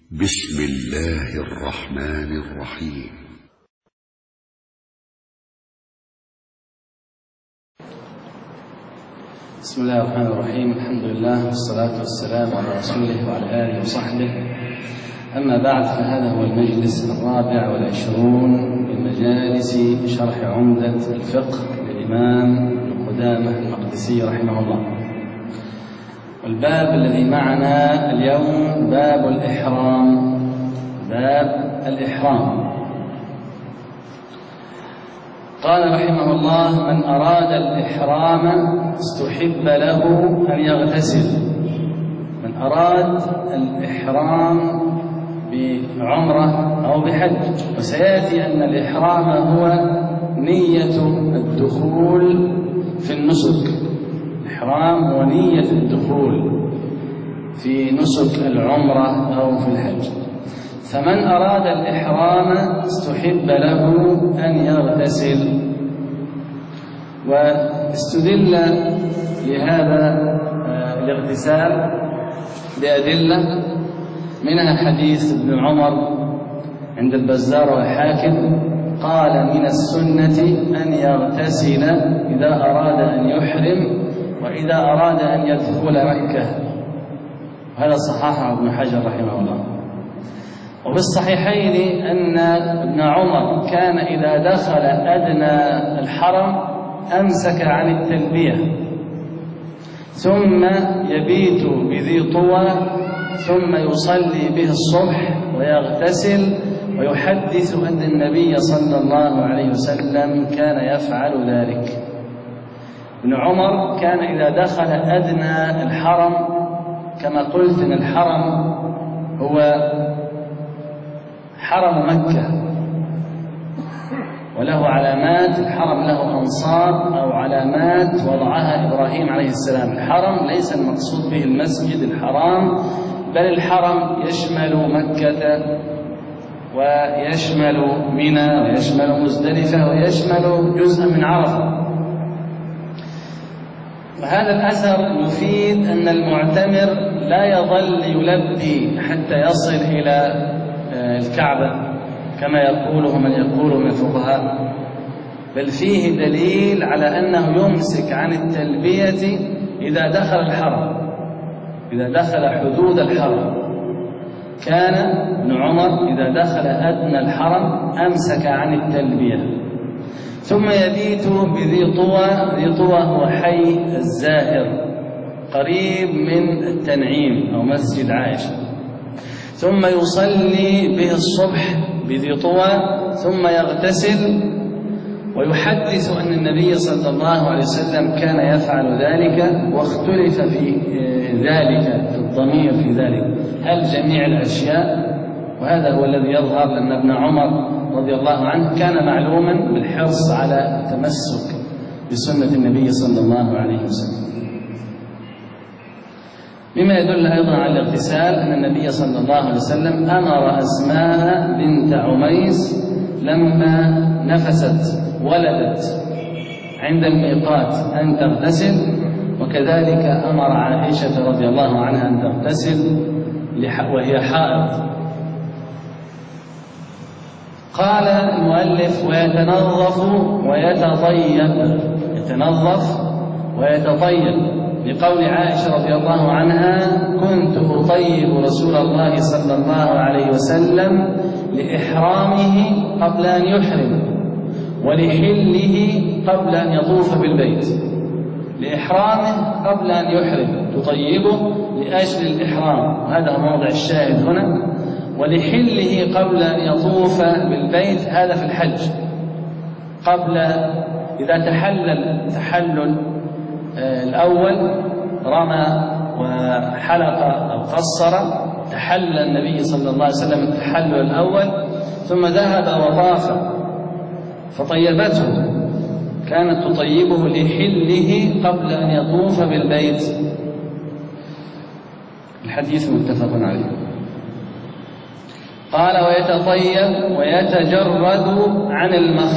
بسم الله الرحمن الرحيم. بسم الله الرحمن الرحيم. الحمد لله والصلاة والسلام على رسوله وعلى آله وصحبه. أما بعد، فهذا هو المجلس 24 من مجالس شرح عمدة الفقه للإمام ابن قدامة المقدسي رحمه الله. والباب الذي معنا اليوم باب الإحرام. باب الإحرام. قال رحمه الله: من أراد الإحرام استحب له أن يغتسل. من أراد الإحرام بعمرة أو بحج، وسيأتي أن الإحرام هو نية الدخول في النسك. الإحرام هو نية الدخول في نسك العمرة أو في الحج. فمن أراد الإحرام استحب له أن يغتسل. واستدل لهذا الاغتسال بأدلة، منها حديث ابن عمر عند البزار والحاكم قال: من السنة أن يغتسل إذا أراد أن يحرم وإذا أراد أن يدخل مكة. هذا صححه ابن حجر رحمه الله. وفي الصحيحين أن ابن عمر كان إذا دخل أدنى الحرم أمسك عن التلبية، ثم يبيت بذي طوى، ثم يصلي به الصبح ويغتسل ويحدث أن النبي صلى الله عليه وسلم كان يفعل ذلك. ابن عمر كان إذا دخل أدنى الحرم، كما قلت أن الحرم هو حرم مكة وله علامات. الحرم له أنصار أو علامات وضعها إبراهيم عليه السلام. الحرم ليس المقصود به المسجد الحرام، بل الحرم يشمل مكة ويشمل منى ويشمل مزدلفة ويشمل جزءا من عرفة. وهذا الأثر يفيد أن المعتمر لا يظل يلبي حتى يصل إلى الكعبة كما يقوله من يقول من الفقهاء، بل فيه دليل على أنه يمسك عن التلبية إذا دخل الحرم، إذا دخل حدود الحرم. كان ابن عمر إذا دخل أدنى الحرم أمسك عن التلبية، ثم يبيت بذي طوى. ذي طوى هو حي الزائر قريب من التنعيم أو مسجد عائشة، ثم يصلي به الصبح بذي طوى، ثم يغتسل ويحدث أن النبي صلى الله عليه وسلم كان يفعل ذلك. واختلف في ذلك، في الضمير في ذلك، هل جميع الأشياء؟ وهذا هو الذي يظهر، لأن ابن عمر رضي الله عنه كان معلوما بالحرص على التمسك بسنة النبي صلى الله عليه وسلم. مما يدل أيضا على الاغتسال أن النبي صلى الله عليه وسلم أمر أسماء بنت عميس لما نفست ولدت عند الميقات أن تغتسل، وكذلك أمر عائشة رضي الله عنها أن تغتسل وهي حائض. قال المؤلف: ويتنظف ويتطيب. يتنظف ويتطيب لقول عائشة رضي الله عنها: كنت أطيب رسول الله صلى الله عليه وسلم لإحرامه قبل أن يحرم، ولحله قبل أن يطوف بالبيت. لإحرامه قبل أن يحرم تطيبه لأجل الإحرام، وهذا موضع الشاهد هنا. ولحله قبل أن يطوف بالبيت، هذا في الحج، قبل إذا تحلل الأول، رمى وحلق أو قصر، تحلل النبي صلى الله عليه وسلم التحلل الأول، ثم ذهب وطاف فطيبته، كانت تطيبه لحله قبل أن يطوف بالبيت. الحديث متفق عليه. قال: ويتطيب ويتجرد عن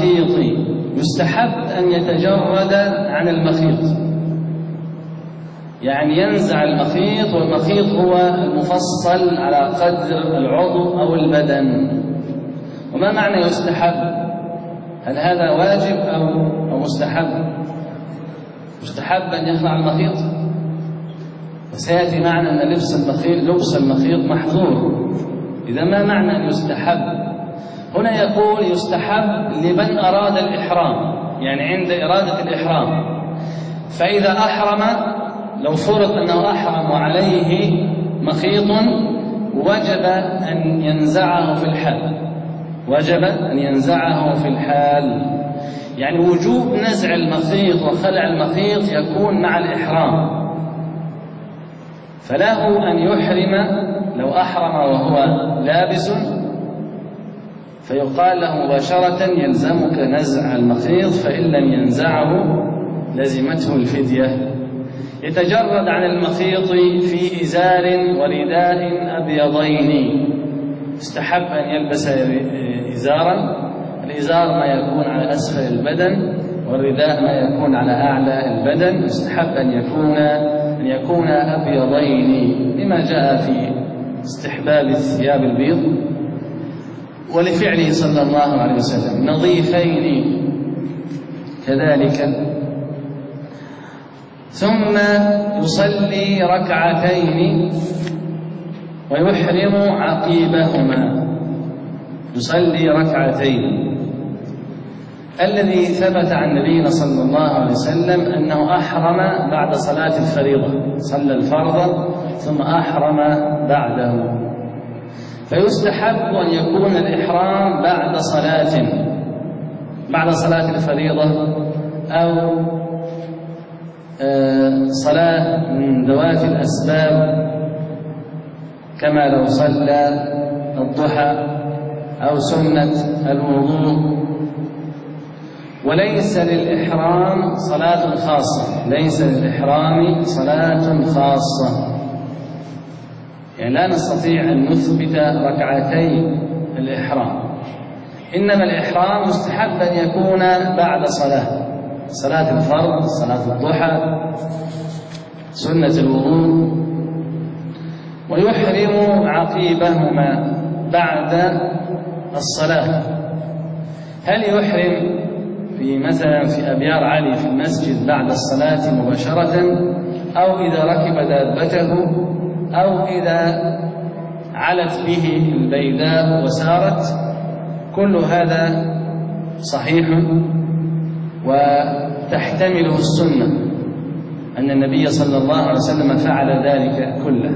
المخيط. يستحب أن يتجرد عن المخيط. يعني ينزع المخيط، والمخيط هو المفصل على قدر العضو أو البدن. وما معنى يستحب؟ هل هذا واجب أو مستحب؟ مستحب أن يخلع المخيط، وسيأتي معنى أن لبس المخيط محظور. إذا ما معنى أن يستحب؟ هنا يقول يستحب لمن أراد الإحرام، يعني عند إرادة الإحرام. فإذا أحرم، لو فرض أنه أحرم وعليه مخيط، وجب أن ينزعه في الحال، وجب أن ينزعه في الحال. يعني وجوب نزع المخيط وخلع المخيط يكون مع الإحرام. فله أن يحرم لو أحرم وهو لابس، فيقال له مباشرة يلزمك نزع المخيط، فإن لم ينزعه لزمته الفدية. يتجرد عن المخيط في إزار ورداء أبيضين. استحب أن يلبس إزارا، الإزار ما يكون على أسفل البدن، والرداء ما يكون على أعلى البدن. استحب أن يكون أبيضين، لما جاء في استحباب الثياب البيض، ولفعله صلى الله عليه وسلم. نظيفين كذلك. ثم يصلي ركعتين ويحرم عقيبهما. يصلي ركعتين. الذي ثبت عن نبينا صلى الله عليه وسلم أنه أحرم بعد صلاة الفريضة، صلى الفرض ثم أحرم بعده. فيستحب أن يكون الإحرام بعد صلاة الفريضة، أو صلاة من ذوات الأسباب، كما لو صلى الضحى أو سنة الوضوء. وليس للإحرام صلاة خاصة، ليس للإحرام صلاة خاصة. يعني لا نستطيع أن نثبت ركعتي الإحرام، إنما الإحرام مستحب أن يكون بعد صلاة الفرض، صلاة الضحى، سنة الوضوء. ويحرم عقيبهما بعد الصلاة. هل يحرم مثلا في أبيار علي في المسجد بعد الصلاة مباشرة، أو إذا ركب دابته، أو إذا علت به البيداء وسارت؟ كل هذا صحيح وتحتمله السنة، أن النبي صلى الله عليه وسلم فعل ذلك كله.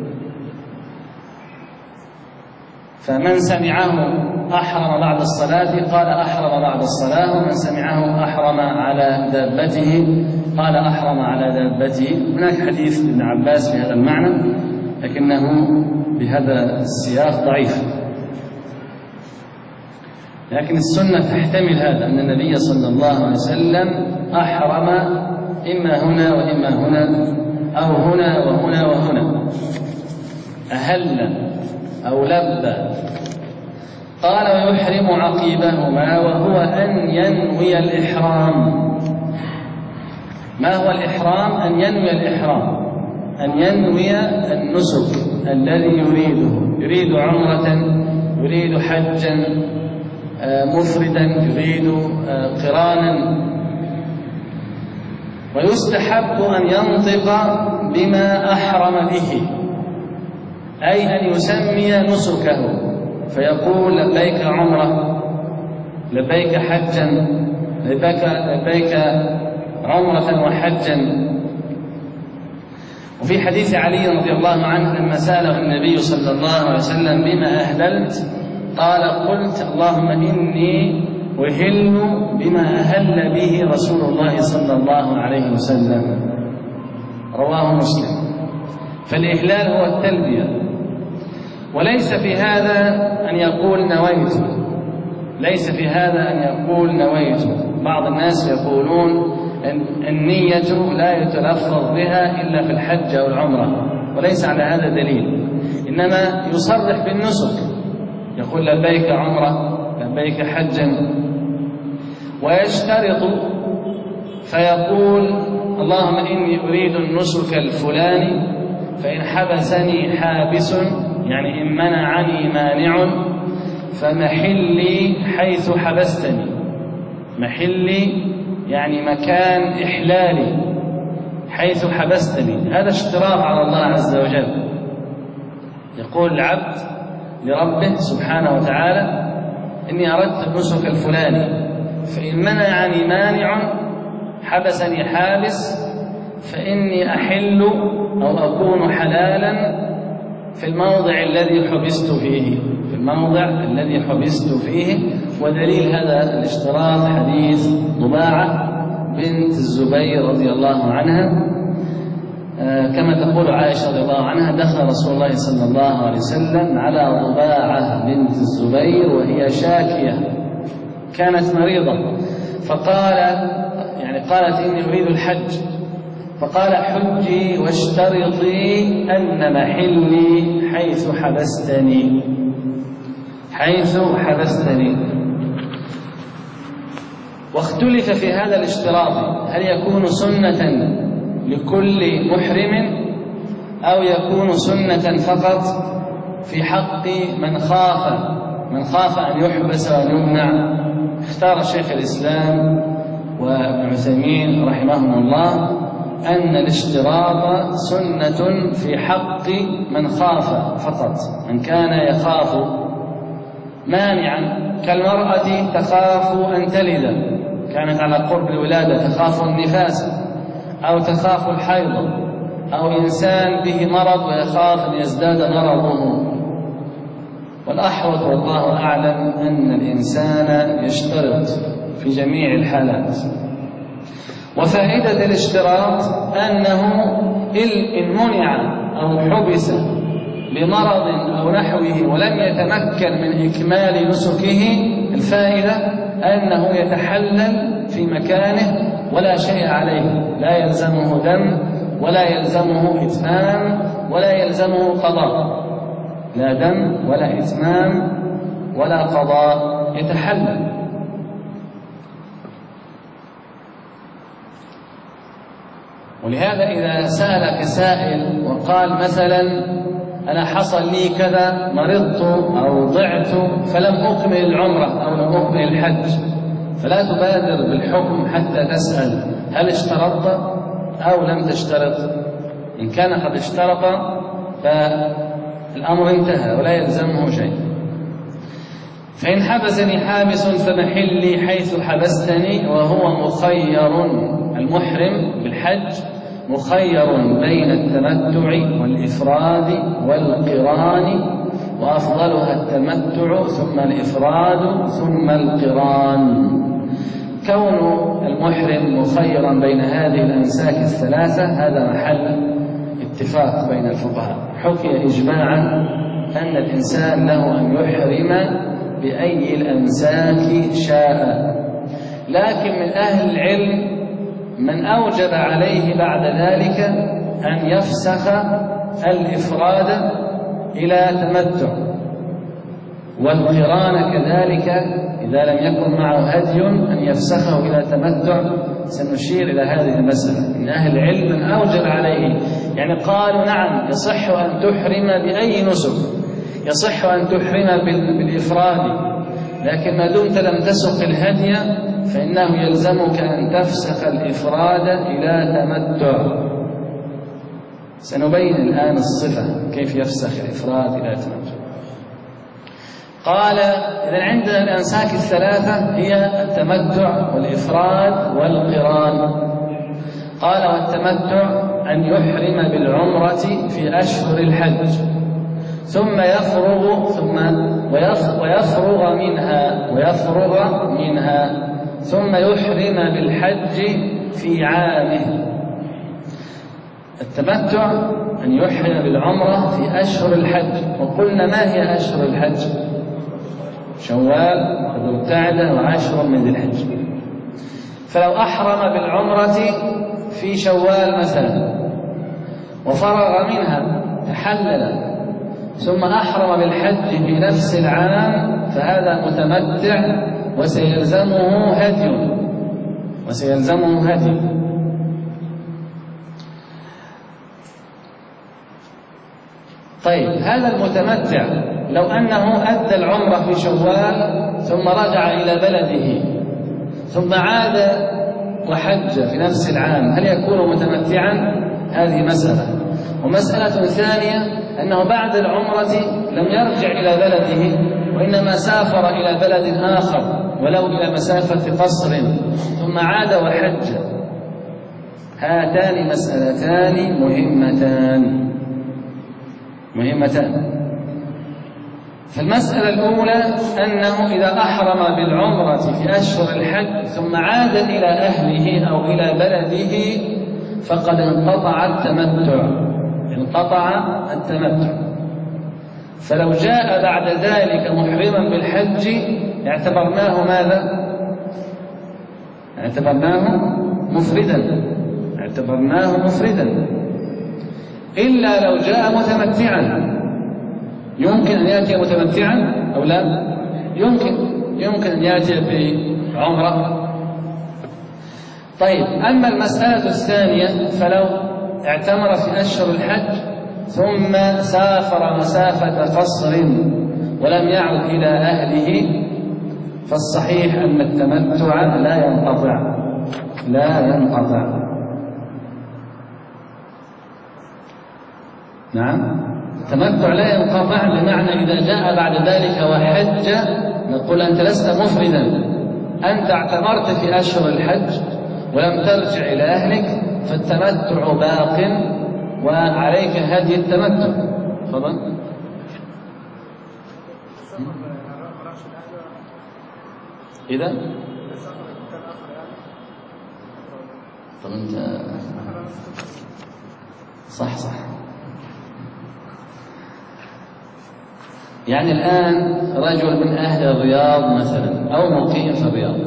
فمن سمعه أحرم بعد الصلاة قال أحرم بعد الصلاة، ومن سمعه أحرم على دابته قال أحرم على دابته. هناك حديث ابن عباس بهذا المعنى، لكنه بهذا السياق ضعيف. لكن السنة تحتمل هذا، أن النبي صلى الله عليه وسلم أحرم إما هنا وإما هنا، أو هنا وهنا وهنا، أهل أو لبى. قال ويحرم عقيبهما، وهو أن ينوي الإحرام. ما هو الإحرام؟ أن ينوي الإحرام، أن ينوي النسك الذي يريد عمرة، يريد حجا مفردا، يريد قرانا. ويستحب أن ينطق بما أحرم به، أي أن يسمي نسكه، فيقول لبيك عمرة، لبيك حجا، لبيك عمرة وحجا. وفي حديث علي رضي الله عنه لما سأله النبي صلى الله عليه وسلم بما أهللت، قال قلت اللهم إني أهل بما أهل به رسول الله صلى الله عليه وسلم. رواه مسلم. فالإهلال هو التلبية، وليس في هذا أن يقول نويت، ليس في هذا أن يقول نويت. بعض الناس يقولون النية لا يتلفظ بها إلا في الحج أو العمرة، وليس على هذا دليل، إنما يصرح بالنسك، يقول لبيك عمرة، لبيك حجا، ويشترط فيقول اللهم إني أريد النسك الفلاني فإن حبسني حابس، يعني إن منعني مانع، فمحلي حيث حبستني. محلي يعني مكان إحلالي، حيث حبستني. هذا اشتراط على الله عز وجل. يقول العبد لربه سبحانه وتعالى: إني أردت النسك الفلاني فإن منعني مانع حبسني حابس فإني أحل أو أكون حلالا في الموضع الذي حبست فيه، في الموضع الذي حبست فيه. ودليل هذا الاشتراط حديث ضباعة بنت الزبير رضي الله عنها، كما تقول عائشة رضي الله عنها: دخل رسول الله صلى الله عليه وسلم على ضباعة بنت الزبير وهي شاكية، كانت مريضة، قالت إني أريد الحج، فقال: حجي واشترطي أن محلي حيث حبستني، حيث حبستني. واختلف في هذا الاشتراط، هل يكون سنة لكل محرم أو يكون سنة فقط في حق من خاف أن يحبس وأن يمنع. اختار شيخ الإسلام وابن عثيمين رحمهم الله أن الاشتراط سنة في حق من خاف فقط، من كان يخاف مانعا، كالمرأة تخاف أن تلد، كانت على قرب الولادة تخاف النفاس أو تخاف الحيض، أو إنسان به مرض ويخاف أن يزداد مرضه. والأحوط والله أعلم أن الإنسان يشترط في جميع الحالات. وفائدة الاشتراط أنه إن منع أو حبس بمرض أو نحوه ولم يتمكن من إكمال نسكه، الفائدة أنه يتحلل في مكانه ولا شيء عليه، لا يلزمه دم ولا يلزمه إتمام ولا يلزمه قضاء، لا دم ولا إتمام ولا قضاء، يتحلل. ولهذا إذا سألك سائل وقال مثلا: أنا حصل لي كذا، مرضت أو ضعت فلم أكمل العمرة أو لم أكمل الحج، فلا تبادر بالحكم حتى تسأل هل اشترطت أو لم تشترط. إن كان قد اشترط فالأمر انتهى ولا يلزمه شيء. فإن حبسني حابس فمحلي حيث حبستني، وهو مخير. المحرم بالحج مخير بين التمتع والإفراد والقران، وأفضلها التمتع ثم الإفراد ثم القران. كون المحرم مخيرا بين هذه الأنساك الثلاثة هذا محل اتفاق بين الفقهاء. حكي إجماعا أن الإنسان له أن يحرم بأي الأنساك شاء، لكن من أهل العلم من أوجب عليه بعد ذلك أن يفسخ الإفراد إلى تمتع، والقران كذلك إذا لم يكن معه هدي أن يفسخه إلى تمتع. سنشير إلى هذه المسألة. من أهل العلم من أوجب عليه، يعني قالوا نعم يصح أن تحرم بأي نسك، يصح أن تحرم بالإفراد، لكن ما دمت لم تسق الهدي فإنه يلزمك أن تفسخ الإفراد إلى تمتع. سنبين الآن الصفة كيف يفسخ الإفراد إلى تمتع. قال: إذن عندنا الأنساك الثلاثة هي التمتع والإفراد والقران. قال: والتمتع أن يحرم بالعمرة في أشهر الحج ثم ويفرغ منها ثم يحرم بالحج في عامه. التمتع أن يحرم بالعمرة في أشهر الحج، وقلنا ما هي أشهر الحج؟ شوال وذو القعدة وعشر من ذي الحج. فلو أحرم بالعمرة في شوال مثلا وفرغ منها تحلل ثم أحرم بالحج في نفس العام فهذا متمتع وسيلزمه هدي. طيب هذا المتمتع لو أنه أدى العمرة في شوال ثم رجع إلى بلده ثم عاد وحج في نفس العام، هل يكون متمتعا؟ هذه مسألة. ومسألة ثانية أنه بعد العمرة لم يرجع إلى بلده وإنما سافر إلى بلد آخر ولو إلى مسافة قصر ثم عاد وحج. هاتان مسألتان مهمتان. فالمسألة الأولى أنه إذا أحرم بالعمرة في أشهر الحج ثم عاد إلى أهله أو إلى بلده فقد انقطع التمتع. فلو جاء بعد ذلك محرما بالحج اعتبرناه ماذا؟ اعتبرناه مفردا إلا لو جاء متمتعا. يمكن أن يأتي متمتعا أو لا؟ يمكن أن يأتي بعمرة. طيب أما المسألة الثانية فلو اعتمر في أشهر الحج ثم سافر مسافة قصر ولم يعد إلى أهله فالصحيح أن التمتع لا ينقطع. نعم، التمتع لا ينقطع، بمعنى إذا جاء بعد ذلك وحج نقول أنت لست مفردا، أنت اعتمرت في أشهر الحج ولم ترجع إلى أهلك فالتمتع باق وعليك هدي التمتع. تفضل. إذا طب أنت صح يعني الآن رجل من أهل الرياض مثلا أو مقيم في الرياض،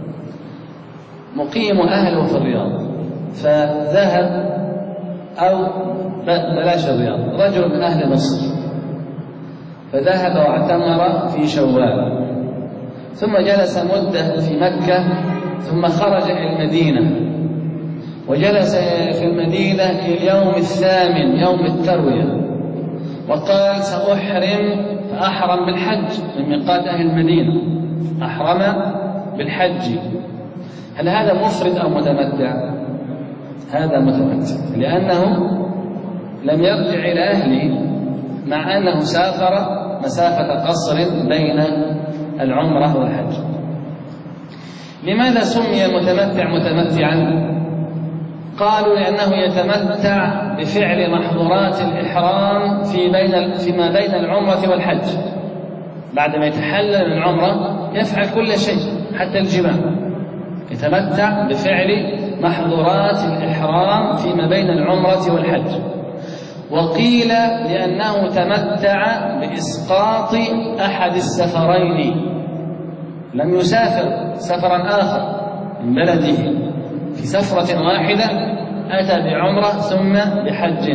مقيم أهله في الرياض فذهب، أو بلاش الرياض، رجل من أهل مصر فذهب واعتمر في شوال ثم جلس مدة في مكة ثم خرج إلى المدينة وجلس في المدينة اليوم الثامن يوم التروية وقال سأحرم، فأحرم بالحج من ميقات أهل المدينة، أحرم بالحج. هل هذا مفرد أو متمتع؟ هذا متمتع، لأنه لم يرجع إلى أهله مع أنه سافر مسافة قصر بين العمرة والحج. لماذا سمي المتمتع متمتعا؟ قالوا لأنه يتمتع بفعل محظورات الإحرام فيما بين العمرة والحج. بعدما يتحلل من العمرة يفعل كل شيء حتى الجماع، يتمتع بفعل محظورات الإحرام فيما بين العمرة والحج. وقيل لأنه تمتع بإسقاط أحد السفرين، لم يسافر سفرا آخر من بلده، في سفرة واحدة أتى بعمرة ثم بحج،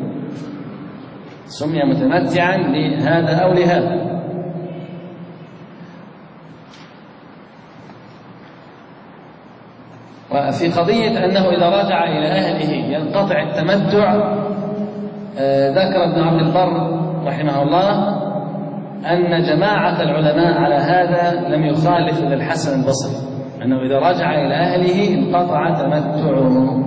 سمي متمتعا لهذا أو لهذا. وفي قضية أنه إذا رجع إلى أهله ينقطع التمتع، ذكر ابن عبد البر رحمه الله أن جماعة العلماء على هذا لم يخالف إلا الحسن البصري، أنه إذا رجع إلى أهله انقطع تمتعه.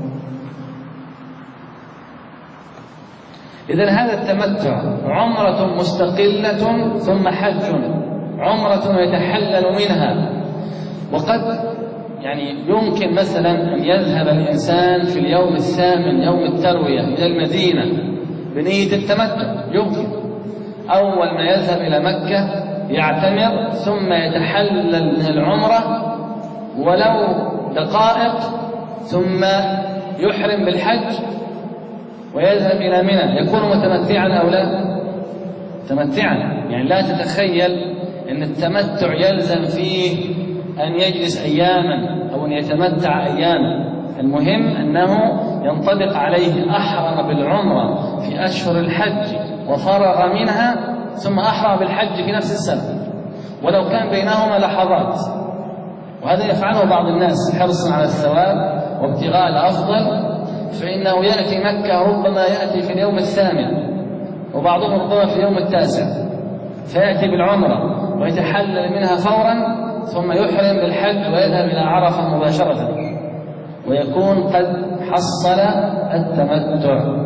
إذن هذا التمتع عمرة مستقلة ثم حج، عمرة يتحلل منها. وقد يمكن مثلا أن يذهب الإنسان في اليوم الثامن يوم التروية إلى المدينة بنية التمتع، يمكن أول ما يذهب إلى مكة يعتمر ثم يتحلل من العمرة ولو دقائق ثم يحرم بالحج ويذهب إلى منى، يكون متمتعا أو لا؟ متمتعا، يعني لا تتخيل أن التمتع يلزم فيه أن يجلس أياما أو أن يتمتع أياما. المهم أنه ينطبق عليه أحرم بالعمرة في أشهر الحج وفرغ منها ثم أحرم بالحج في نفس السنة ولو كان بينهما لحظات. وهذا يفعله بعض الناس حرصا على الثواب وابتغاء الأفضل، فإنه يأتي مكة ربما يأتي في اليوم الثامن وبعضهم ربما في اليوم التاسع، فيأتي بالعمرة ويتحلل منها فورا ثم يحرم بالحج ويذهب إلى عرفة مباشرة ويكون قد حصل التمتع.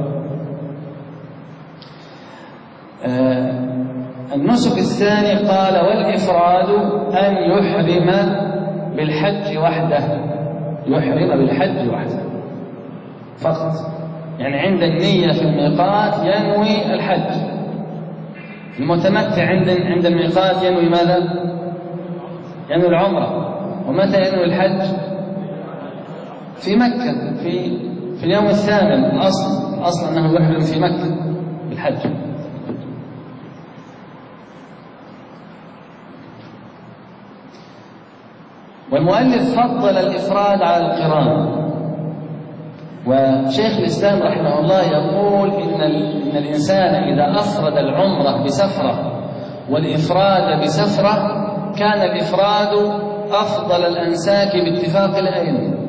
النسك الثاني قال والإفراد أن يحرم بالحج وحده، يحرم بالحج وحده فقط، يعني عند النية في الميقات ينوي الحج. المتمتع عند الميقات ينوي ماذا؟ ينوي العمرة. ومتى ينوي الحج؟ في مكة في اليوم الثامن. الأصل أنه يحرم في مكة بالحج. والمؤلف فضل الإفراد على القران، وشيخ الإسلام رحمه الله يقول إن الإنسان إذا أفرد العمرة بسفرة والإفراد بسفرة كان الإفراد أفضل الأنساك باتفاق الأئمة.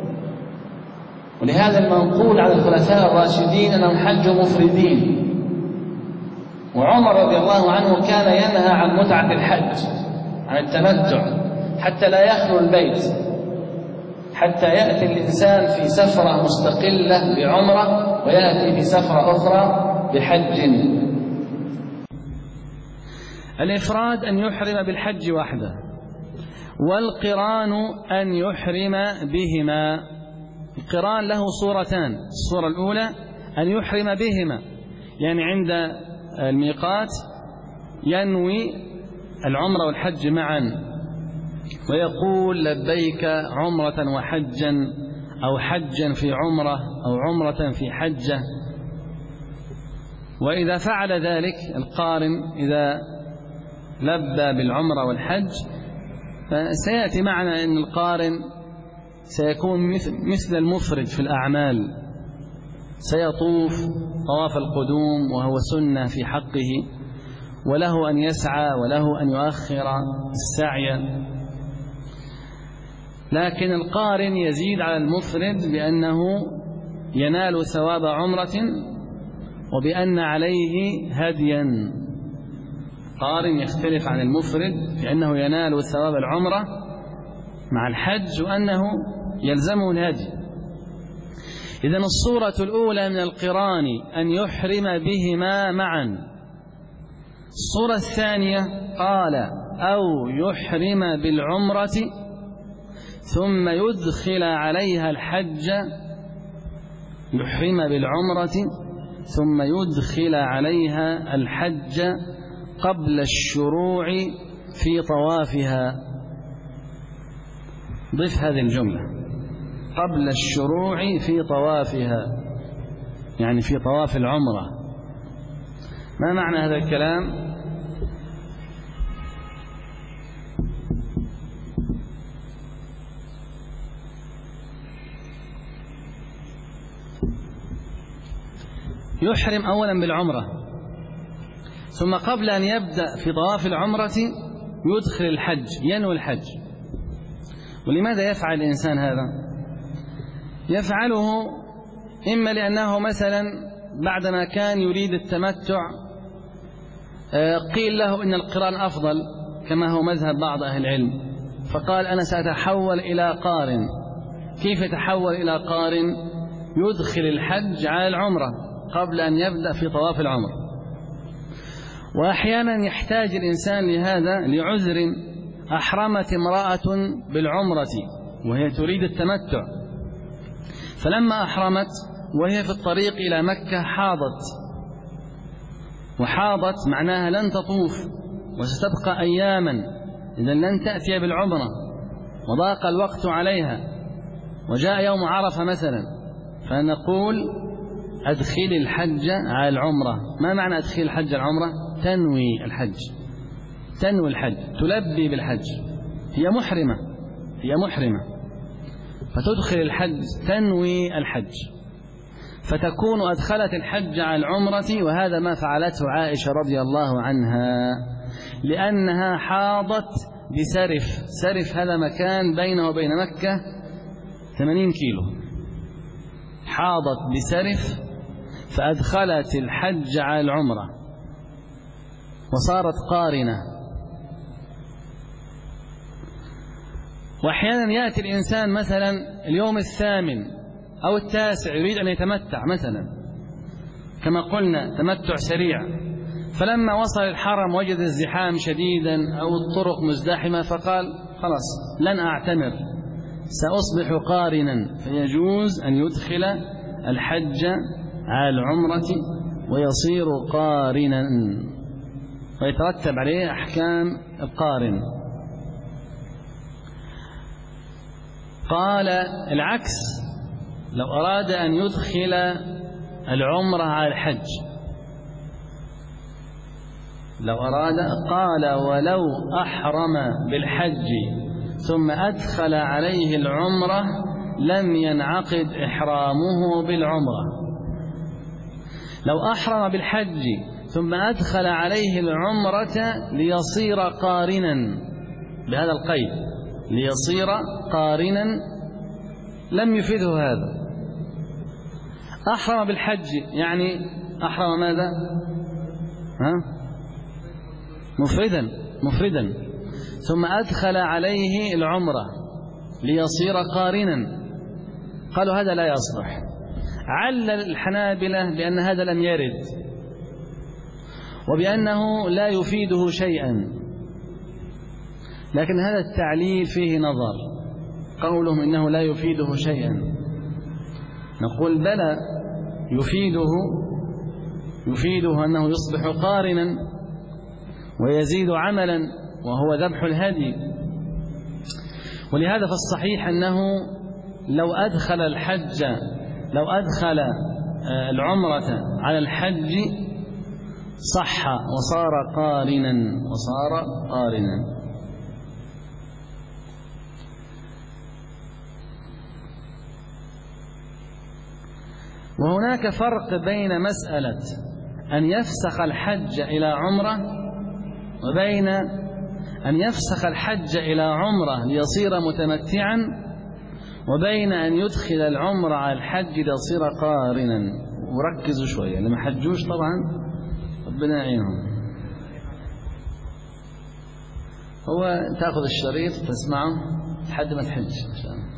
ولهذا المنقول عن الخلفاء الراشدين أنهم حجوا مفردين. وعمر رضي الله عنه كان ينهى عن متعة الحج، عن التمتع، حتى لا يخلو البيت، حتى يأتي الإنسان في سفرة مستقلة بعمرة ويأتي في سفرة أخرى بحج. الإفراد أن يحرم بالحج وحده، والقران أن يحرم بهما. القران له صورتان: الصورة الأولى أن يحرم بهما، يعني عند الميقات ينوي العمرة والحج معا ويقول لبيك عمرة وحجا، أو حجا في عمرة، أو عمرة في حجة. وإذا فعل ذلك القارن إذا لبى بالعمرة والحج، فسيأتي معنا أن القارن سيكون مثل المفرد في الأعمال، سيطوف طواف القدوم وهو سنة في حقه، وله أن يسعى وله أن يؤخر السعي. لكن القارن يزيد على المفرد بأنه ينال ثواب عمرة وبأن عليه هديا. قارن يختلف عن المفرد بأنه ينال ثواب العمرة مع الحج وأنه يلزمه الهدي. إذن الصورة الأولى من القران أن يحرم بهما معا. الصورة الثانية قال أو يحرم بالعمرة ثم يدخل عليها الحج، يحرم بالعمرة ثم يدخل عليها الحج قبل الشروع في طوافها. ضف هذه الجملة: قبل الشروع في طوافها، يعني في طواف العمرة. ما معنى هذا الكلام؟ يحرم أولا بالعمرة، ثم قبل أن يبدأ في طواف العمرة يدخل الحج، ينوي الحج. ولماذا يفعل الإنسان هذا؟ يفعله إما لأنه مثلا بعدما كان يريد التمتع قيل له إن القران أفضل كما هو مذهب بعض أهل العلم، فقال أنا سأتحول إلى قارن. كيف يتحول إلى قارن؟ يدخل الحج على العمرة قبل أن يبدأ في طواف العمرة. وأحيانا يحتاج الإنسان لهذا لعذر: أحرمت امرأة بالعمرة وهي تريد التمتع، فلما أحرمت وهي في الطريق إلى مكة حاضت، وحاضت معناها لن تطوف وستبقى أياما، إذن لن تأتي بالعمرة وضاق الوقت عليها، وجاء يوم عرفة مثلا، فنقول أدخل الحج على العمرة. ما معنى أدخل الحج على العمرة؟ تنوي الحج، تنوي الحج، تلبي بالحج، هي محرمة فتدخل الحج، تنوي الحج، فتكون أدخلت الحج على العمرة. وهذا ما فعلته عائشة رضي الله عنها، لأنها حاضت بسرف. سرف هذا مكان بينه وبين مكة 80 كيلو، حاضت بسرف فأدخلت الحج على العمرة وصارت قارنة. وأحيانا يأتي الإنسان مثلا اليوم 8 أو 9 يريد أن يتمتع مثلا، كما قلنا تمتع سريع، فلما وصل الحرم وجد الزحام شديدا أو الطرق مزدحمة فقال خلاص لن أعتمر، سأصبح قارنا، فيجوز أن يدخل الحج على العمرة ويصير قارنا ويترتب عليه أحكام القارن. قال العكس، لو أراد أن يدخل العمرة على الحج، لو أراد قال ولو أحرم بالحج ثم أدخل عليه العمرة لم ينعقد إحرامه بالعمرة. لو أحرم بالحج ثم أدخل عليه العمرة ليصير قارنا، بهذا القيد ليصير قارنا، لم يفيده هذا. أحرم بالحج يعني أحرم ماذا؟ مفردا ثم أدخل عليه العمرة ليصير قارنا، قالوا هذا لا يصلح. علل الحنابلة بأن هذا لم يرد وبأنه لا يفيده شيئا، لكن هذا التعليل فيه نظر. قولهم إنه لا يفيده شيئا، نقول بلى يفيده أنه يصبح قارنا ويزيد عملا وهو ذبح الهدي. ولهذا فالصحيح أنه لو أدخل العمرة على الحج صح وصار قارنا. وهناك فرق بين مسألة أن يفسخ الحج إلى عمرة وبين أن يفسخ الحج إلى عمرة ليصير متمتعا، وبين أن يدخل العمرة على الحج ليصير قارنا. وركزوا شوية لما حجوش طبعا ربنا يعينهم. هو تأخذ الشريط تسمعه لحد ما تحج إن شاء الله.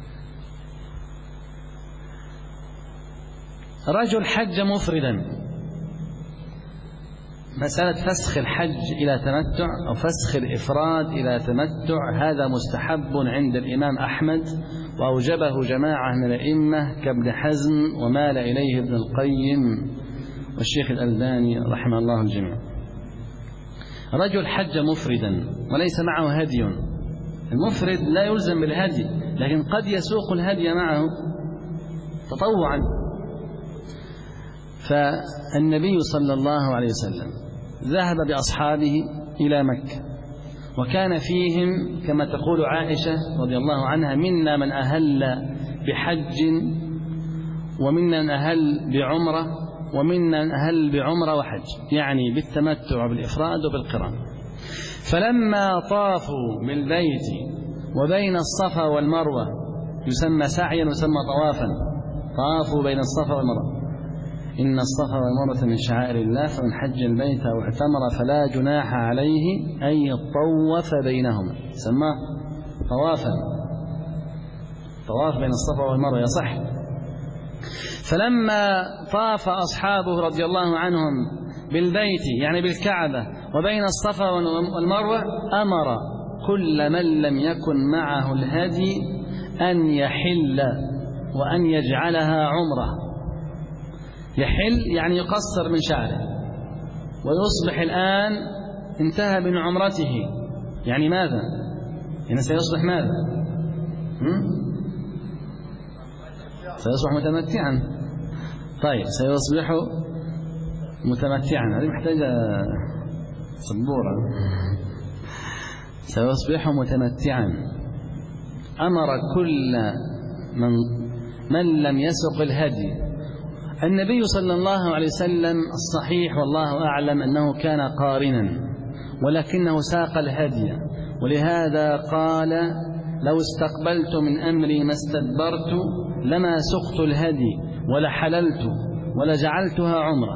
رجل حج مفردا، مسألة فسخ الحج إلى تمتع أو فسخ الإفراد إلى تمتع هذا مستحب عند الإمام أحمد، وأوجبه جماعة من الأئمة كابن حزم ومال إليه ابن القيم والشيخ الألباني رحمه الله الجميع. رجل حج مفردا وليس معه هدي، المفرد لا يلزم بالهدي لكن قد يسوق الهدي معه تطوعا. فالنبي صلى الله عليه وسلم ذهب بأصحابه إلى مكة، وكان فيهم كما تقول عائشة رضي الله عنها منا من أهل بحج ومنا من أهل بعمرة ومنا من أهل بعمرة وحج، يعني بالتمتع بالإفراد وبالقران. فلما طافوا بالبيت وبين الصفا والمروة، يسمى سعيا ويسمى طوافا، طافوا بين الصفا والمروة. إن الصفا والمروة من شعائر الله، فمن حج البيت أو اعتمر فلا جناح عليه أن يطوف بينهما، سماه طوافا، طواف بين الصفا والمروة يصح. فلما طاف أصحابه رضي الله عنهم بالبيت يعني بالكعبة وبين الصفا والمروة، أمر كل من لم يكن معه الهدي أن يحل وأن يجعلها عمرة. يحل يعني يقصر من شعره، ويصبح الآن انتهى من عمرته. يعني ماذا؟ يعني سيصبح ماذا؟ سيصبح متمتعا. طيب سيصبح متمتعا، هذه محتاجة صبورة. سيصبح متمتعا. أمر كل من لم يسق الهدي. النبي صلى الله عليه وسلم الصحيح والله أعلم أنه كان قارنا ولكنه ساق الهدي، ولهذا قال لو استقبلت من أمري ما استدبرت لما سقت الهدي ولا حللت ولجعلتها عمرة.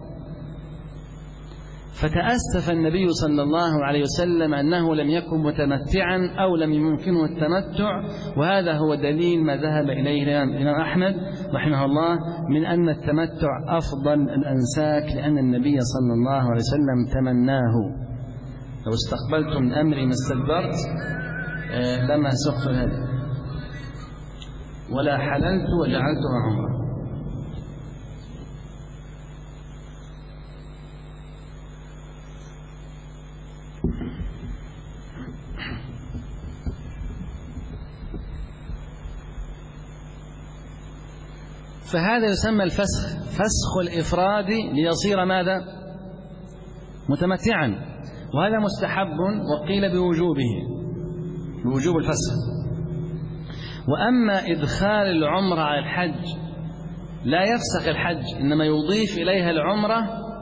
فتأسف النبي صلى الله عليه وسلم أنه لم يكن متمتعا أو لم يمكنه التمتع، وهذا هو دليل ما ذهب إليه الإمام أحمد رحمه الله من أن التمتع أفضل الأنساك، لأن النبي صلى الله عليه وسلم تمناه: لو استقبلت من أمري ما استدبرت لما سقت الهدي ولا حللت وجعلتها عمرة. فهذا يسمى الفسخ، فسخ الإفراد ليصير ماذا؟ متمتعا، وهذا مستحب وقيل بوجوب الفسخ. وأما إدخال العمرة على الحج لا يفسخ الحج، إنما يضيف إليها العمرة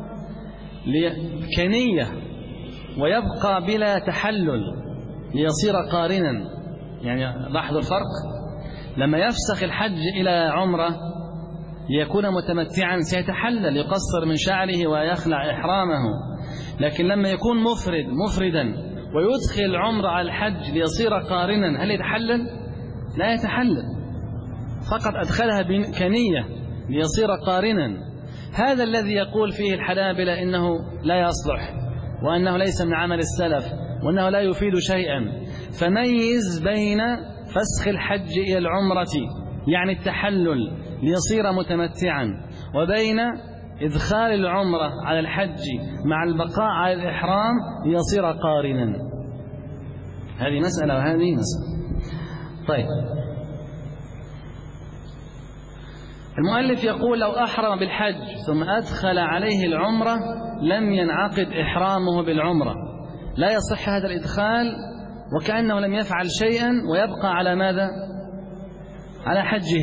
كنية ويبقى بلا تحلل ليصير قارنا. يعني لاحظوا الفرق، لما يفسخ الحج إلى عمرة ليكون متمتعا سيتحلل، يقصر من شعره ويخلع إحرامه. لكن لما يكون مفردا ويدخل العمرة على الحج ليصير قارنا، هل يتحلل؟ لا يتحلل، فقط أدخلها كنية ليصير قارنا. هذا الذي يقول فيه الحنابلة إنه لا يصلح، وأنه ليس من عمل السلف، وأنه لا يفيد شيئا. فميز بين فسخ الحج إلى العمرة يعني التحلل ليصير متمتعا، وبين إدخال العمرة على الحج مع البقاء على الإحرام ليصير قارنا. هذه مسألة وهذه مسألة. طيب، المؤلف يقول: لو أحرم بالحج ثم أدخل عليه العمرة لم ينعقد إحرامه بالعمرة، لا يصح هذا الإدخال، وكأنه لم يفعل شيئا، ويبقى على ماذا؟ على حجه،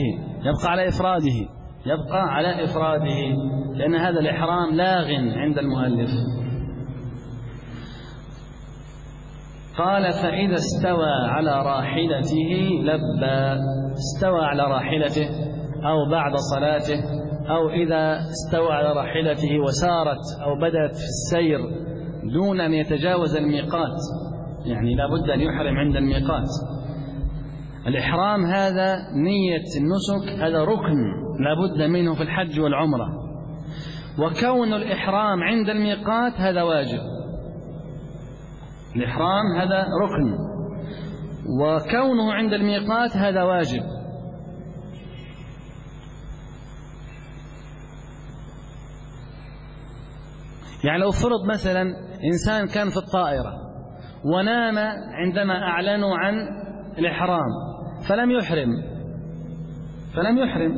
يبقى على إفراده، لأن هذا الإحرام لاغ عند المؤلف. قال: فإذا استوى على راحلته لبى. استوى على راحلته أو بعد صلاته، أو إذا استوى على راحلته وسارت أو بدأت في السير دون أن يتجاوز الميقات، يعني لا بد أن يحرم عند الميقات. الإحرام هذا نية النسك، هذا ركن لا بد منه في الحج والعمرة، وكون الإحرام عند الميقات هذا واجب. الإحرام هذا ركن، وكونه عند الميقات هذا واجب. يعني لو فرض مثلا إنسان كان في الطائرة ونام عندما أعلنوا عن الإحرام فلم يحرم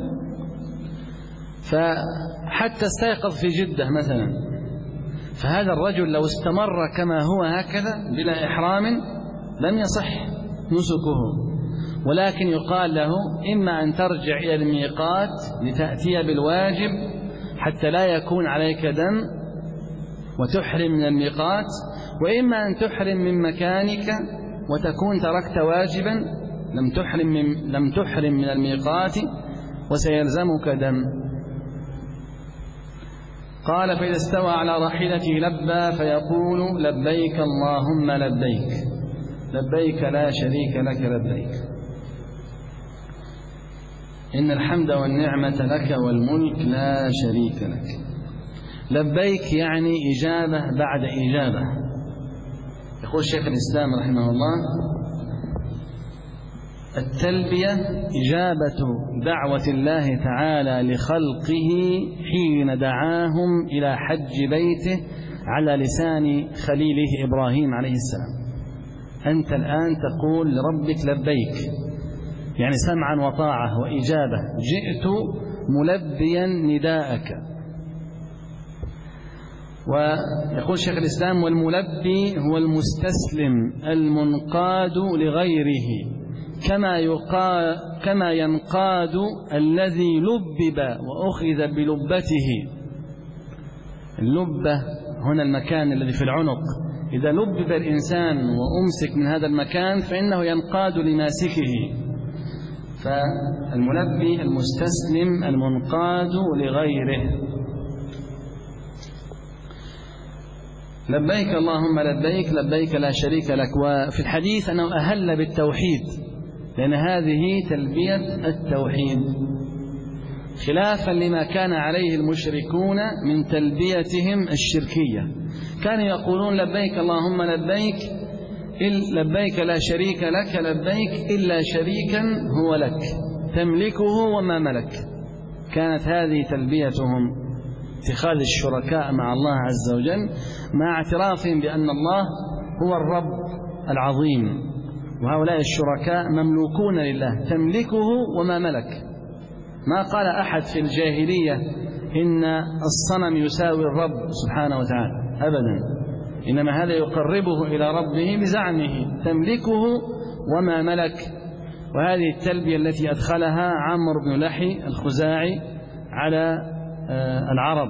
فحتى استيقظ في جدة مثلا، فهذا الرجل لو استمر كما هو هكذا بلا إحرام لم يصح نسكه، ولكن يقال له: إما أن ترجع إلى الميقات لتأتي بالواجب حتى لا يكون عليك دم وتحرم من الميقات، وإما أن تحرم من مكانك وتكون تركت واجبا لم تحرم من الميقات وسيلزمك دم. قال: فإذا استوى على راحلته لبى، فيقول: لبيك اللهم لبيك، لبيك لا شريك لك لبيك، إن الحمد والنعمة لك والملك لا شريك لك. لبيك يعني إجابة بعد إجابة. يقول شيخ الإسلام رحمه الله: التلبية إجابة دعوة الله تعالى لخلقه حين دعاهم إلى حج بيته على لسان خليله إبراهيم عليه السلام. أنت الآن تقول لربك لبيك، يعني سمعا وطاعة وإجابة، جئت ملبيا نداءك. ويقول شيخ الإسلام: والملبي هو المستسلم المنقاد لغيره، كما ينقاد الذي لبب وأخذ بلبته. اللبة هنا المكان الذي في العنق، إذا لبب الإنسان وأمسك من هذا المكان فإنه ينقاد لماسكه. فالملبي المستسلم المنقاد لغيره. لبيك اللهم لبيك لبيك لا شريك لك. وفي الحديث أنه أهل بالتوحيد، لأن هذه تلبية التوحيد، خلافا لما كان عليه المشركون من تلبيتهم الشركية. كانوا يقولون لبيك اللهم لبيك لبيك لا شريك لك لبيك إلا شريكا هو لك تملكه وما ملك. كانت هذه تلبيتهم، اتخاذ الشركاء مع الله عز وجل، مع اعترافهم بأن الله هو الرب العظيم، وهؤلاء الشركاء مملوكون لله تملكه وما ملك. ما قال أحد في الجاهلية إن الصنم يساوي الرب سبحانه وتعالى أبدا، إنما هذا يقربه إلى ربه بزعمه تملكه وما ملك. وهذه التلبية التي أدخلها عمرو بن لحي الخزاعي على العرب.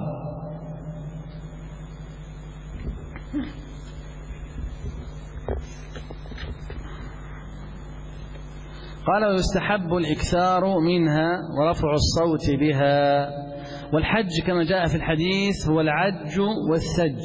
قال ويستحب الإكثار منها ورفع الصوت بها. والحج كما جاء في الحديث هو العج والثج.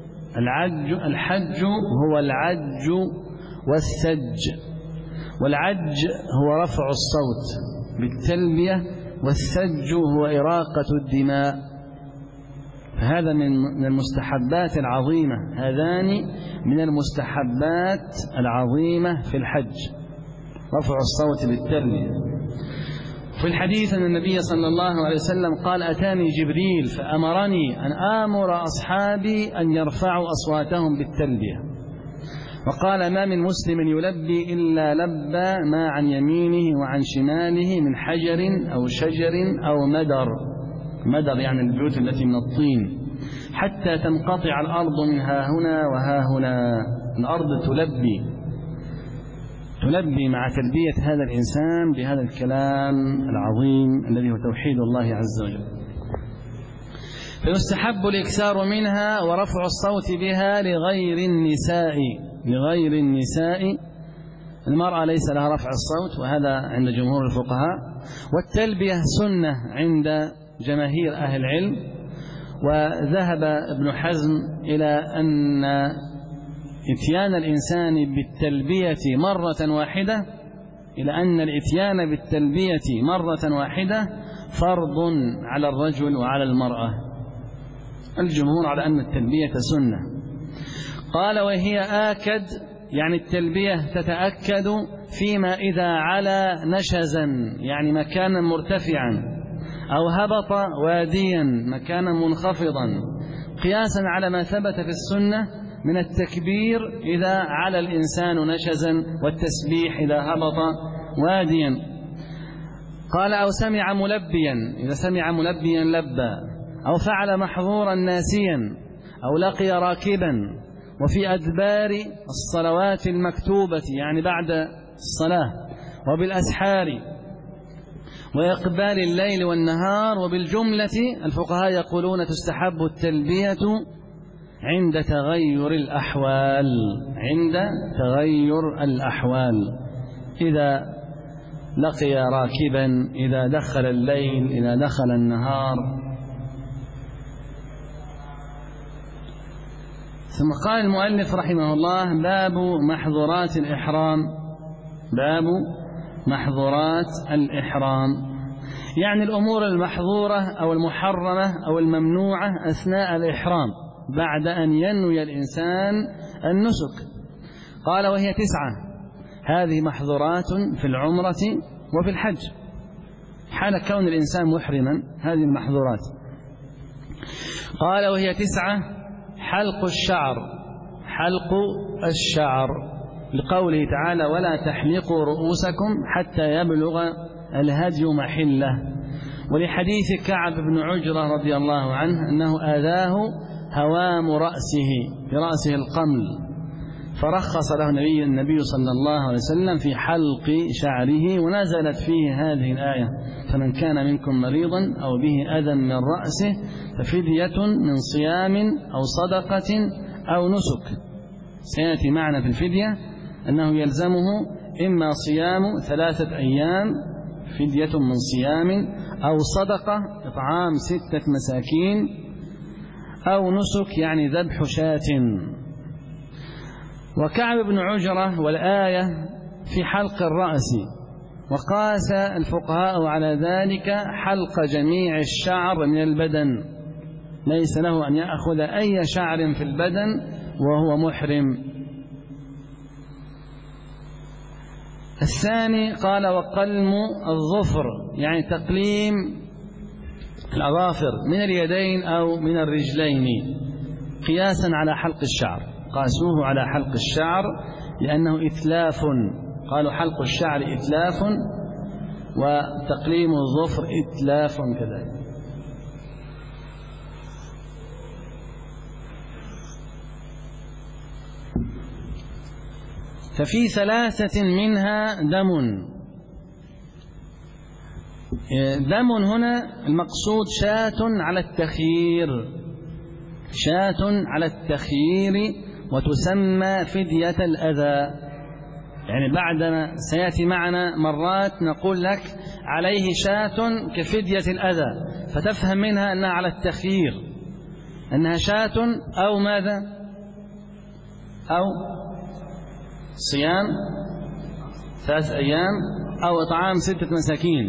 الحج هو العج والثج، والعج هو رفع الصوت بالتلبية، والثج هو إراقة الدماء. فهذا من المستحبات العظيمة، هذان من المستحبات العظيمة في الحج، رفع الصوت بالتلبية. في الحديث أن النبي صلى الله عليه وسلم قال أتاني جبريل فأمرني أن آمر أصحابي أن يرفعوا أصواتهم بالتلبية، وقال ما من مسلم يلبي إلا لبى ما عن يمينه وعن شماله من حجر أو شجر أو مدر يعني البيوت التي من الطين، حتى تنقطع الأرض من ها هنا وها هنا. الأرض تلبي مع تلبية هذا الإنسان بهذا الكلام العظيم الذي هو توحيد الله عز وجل. فيستحب الإكثار منها ورفع الصوت بها لغير النساء. المرأة ليس لها رفع الصوت، وهذا عند جمهور الفقهاء. والتلبية سنة عند جماهير أهل العلم. وذهب ابن حزم إلى أن إتيان الإنسان بالتلبية مرة واحدة، إلى أن الإتيان بالتلبية مرة واحدة فرض على الرجل وعلى المرأة. الجمهور على أن التلبية سنة. قال وهي آكد، يعني التلبية تتأكد فيما إذا علا نشزا، يعني مكانا مرتفعا، أو هبط واديا مكانا منخفضا، قياسا على ما ثبت في السنة من التكبير إذا علا الإنسان نشزا، والتسبيح إذا هبط واديا. قال أو سمع ملبيا، إذا سمع ملبيا لبى، أو فعل محظورا ناسيا، أو لقي راكبا، وفي أدبار الصلوات المكتوبة يعني بعد الصلاة، وبالأسحار، وإقبال الليل والنهار. وبالجملة الفقهاء يقولون تستحب التلبية عند تغير الأحوال، إذا لقي راكبا، إذا دخل الليل، إذا دخل النهار. ثم قال المؤلف رحمه الله باب محظورات الإحرام. باب محظورات الإحرام يعني الأمور المحظورة أو المحرمة أو الممنوعة أثناء الإحرام بعد أن ينوي الإنسان النسك. قال وهي 9، هذه محظورات في العمرة وفي الحج حال كون الإنسان محرما، هذه المحظورات. قال وهي 9، حلق الشعر لقوله تعالى ولا تحلقوا رؤوسكم حتى يبلغ الهدي محله، ولحديث كعب بن عجرة رضي الله عنه أنه آذاه هوام برأسه القمل، فرخص له النبي صلى الله عليه وسلم في حلق شعره، ونزلت فيه هذه الآية فمن كان منكم مريضا أو به أذى من رأسه ففدية من صيام أو صدقة أو نسك. سيأتي معنا في الفدية أنه يلزمه إما صيام 3 أيام فدية من صيام أو صدقة إطعام 6 مساكين أو نسك يعني ذبح شاة. وكعب بن عجرة والآية في حلق الرأس، وقاس الفقهاء على ذلك حلق جميع الشعر من البدن، ليس له أن يأخذ أي شعر في البدن وهو محرم. الثاني قال وقلم الظفر يعني تقليم الأظافر من اليدين أو من الرجلين قياسا على حلق الشعر، قاسوه على حلق الشعر لأنه إتلاف، قالوا حلق الشعر إتلاف وتقليم الظفر إتلاف كذلك. ففي 3 منها دم. دم هنا المقصود شاة على التخيير، شاة على التخيير، وتسمى فدية الأذى. يعني بعدما سيأتي معنا مرات نقول لك عليه شاة كفدية الأذى، فتفهم منها أنها على التخيير، أنها شاة أو ماذا، أو صيام 3 أيام أو إطعام 6 مساكين.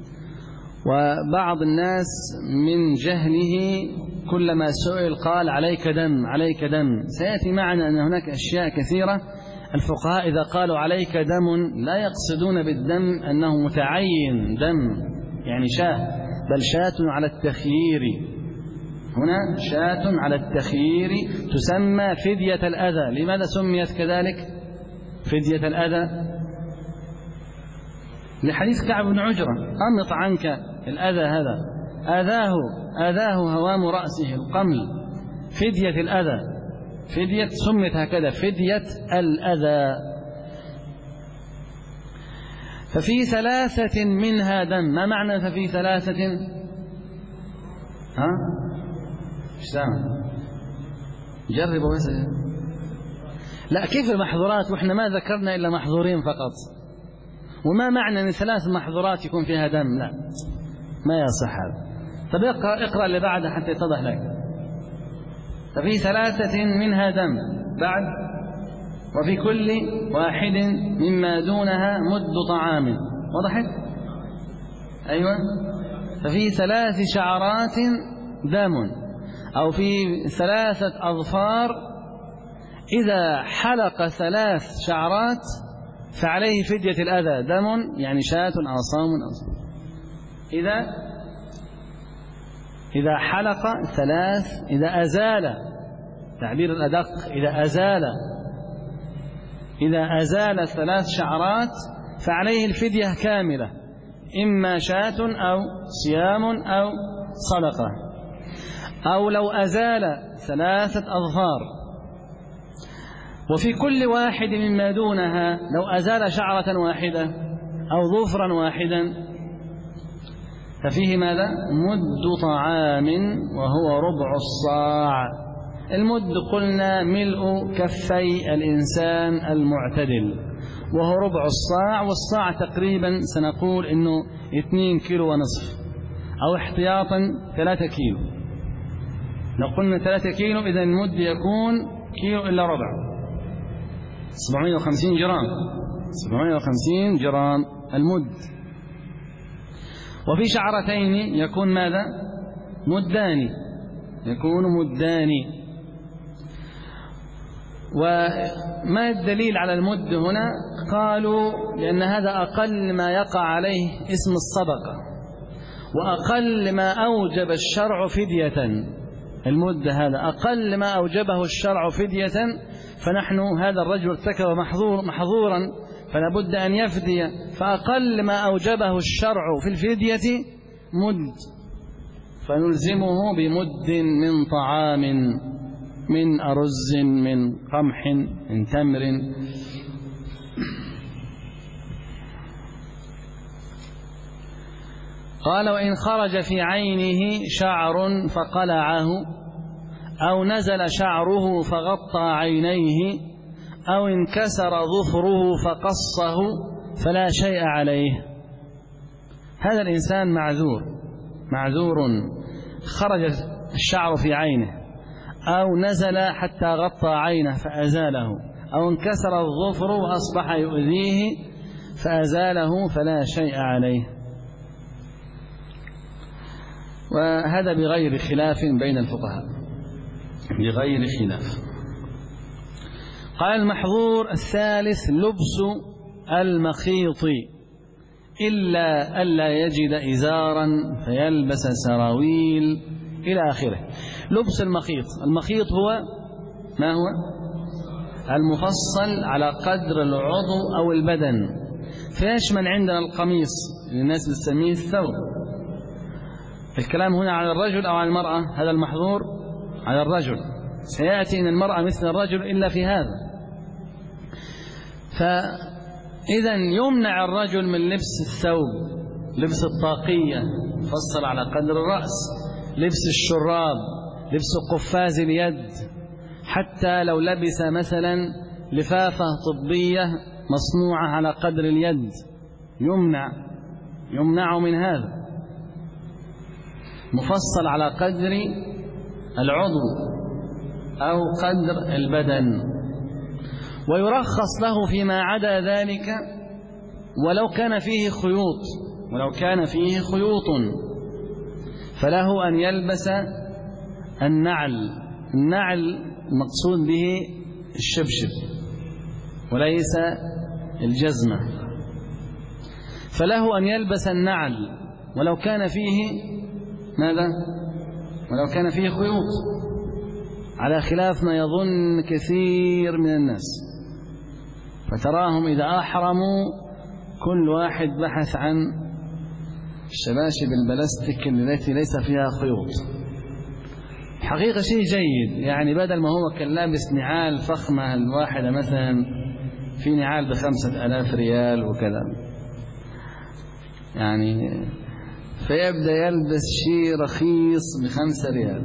وبعض الناس من جهله كلما سئل قال عليك دم عليك دم. سيأتي معنا أن هناك أشياء كثيرة الفقهاء إذا قالوا عليك دم لا يقصدون بالدم أنه متعين دم يعني شاة، بل شاة على التخيير. هنا شاة على التخيير تسمى فدية الأذى. لماذا سميت كذلك فدية الأذى؟ لحديث كعب بن عجرة أمط عنك الأذى هذا، آذاه هوام رأسه القمل، فدية الأذى، فدية سميت هكذا فدية الأذى. ففي 3 منها دم. ما معنى ففي 3؟ ها؟ ايش سامع؟ جربوا بس. لا كيف المحظورات وإحنا ما ذكرنا إلا محظورين فقط؟ وما معنى أن 3 محظورات يكون فيها دم؟ لا ما يصح هذا. طب اقرأ اللي بعده حتى يتضح لك. ففي 3 منها دم بعد وفي كل واحد مما دونها مد طعام. وضحت؟ أيوة. ففي 3 شعرات دم، أو في 3 أظفار إذا حلق 3 شعرات فعليه فدية الأذى دم يعني شاة أو صام أو صام. إذا حلق 3، إذا أزال، تعبير الأدق، إذا أزال 3 شعرات فعليه الفدية كاملة، إما شاة أو صيام أو صدقة. أو لو أزال 3 أظفار وفي كل واحد مما دونها، لو أزال شعرة واحدة أو ظفرا واحدا ففيه ماذا؟ مد طعام وهو ربع الصاع. المد قلنا ملء كفي الإنسان المعتدل، وهو ربع الصاع، والصاع تقريبا سنقول إنه 2 كيلو ونصف، أو احتياطا 3 كيلو. لو قلنا 3 كيلو إذا المد يكون كيلو إلا ربع، 750 جرام، 750 جرام المد. وفي شعرتين يكون ماذا؟ مدان، يكون مدان. وما الدليل على المد هنا؟ قالوا لأن هذا أقل ما يقع عليه اسم الصدقة، وأقل ما أوجب الشرع فدية. المد هذا أقل ما أوجبه الشرع فدية، فنحن هذا الرجل ارتكب محظورا فلا بد أن يفدي، فأقل ما أوجبه الشرع في الفدية مد، فنلزمه بمد من طعام، من أرز، من قمح، من تمر. قال وإن خرج في عينه شعر فقلعه، أو نزل شعره فغطى عينيه، أو انكسر ظفره فقصه فلا شيء عليه. هذا الإنسان معذور، خرج الشعر في عينه، أو نزل حتى غطى عينه فأزاله، أو انكسر الظفر وأصبح يؤذيه فأزاله، فلا شيء عليه. وهذا بغير خلاف بين الفقهاء، بغير خلاف. قال المحظور الثالث لبس المخيط إلا ألا يجد إزارا فيلبس سراويل إلى آخره. لبس المخيط هو ما هو؟ المفصل على قدر العضو أو البدن، فيشمل عندنا القميص اللي الناس بتسميه الثوب. الكلام هنا على الرجل أو على المرأة؟ هذا المحظور على الرجل، سيأتي إن المرأة مثل الرجل إلا في هذا. فإذا يمنع الرجل من لبس الثوب، لبس الطاقية مفصل على قدر الرأس، لبس الشراب، لبس قفاز اليد، حتى لو لبس مثلا لفافة طبية مصنوعة على قدر اليد يمنع من هذا، مفصل على قدر العضو أو قدر البدن. ويرخص له فيما عدا ذلك ولو كان فيه خيوط، فله أن يلبس النعل المقصود به الشبشب وليس الجزمة، فله أن يلبس النعل ولو كان فيه ماذا؟ ولو كان فيه خيوط، على خلاف ما يظن كثير من الناس، فتراهم إذا أحرموا كل واحد بحث عن الشباشب البلاستيك التي ليس فيها خيوط. حقيقة شيء جيد، يعني بدل ما هو كان لابس نعال فخمة الواحدة مثلا في نعال ب5,000 ريال وكذا، يعني فيبدأ يلبس شيء رخيص ب5 ريال،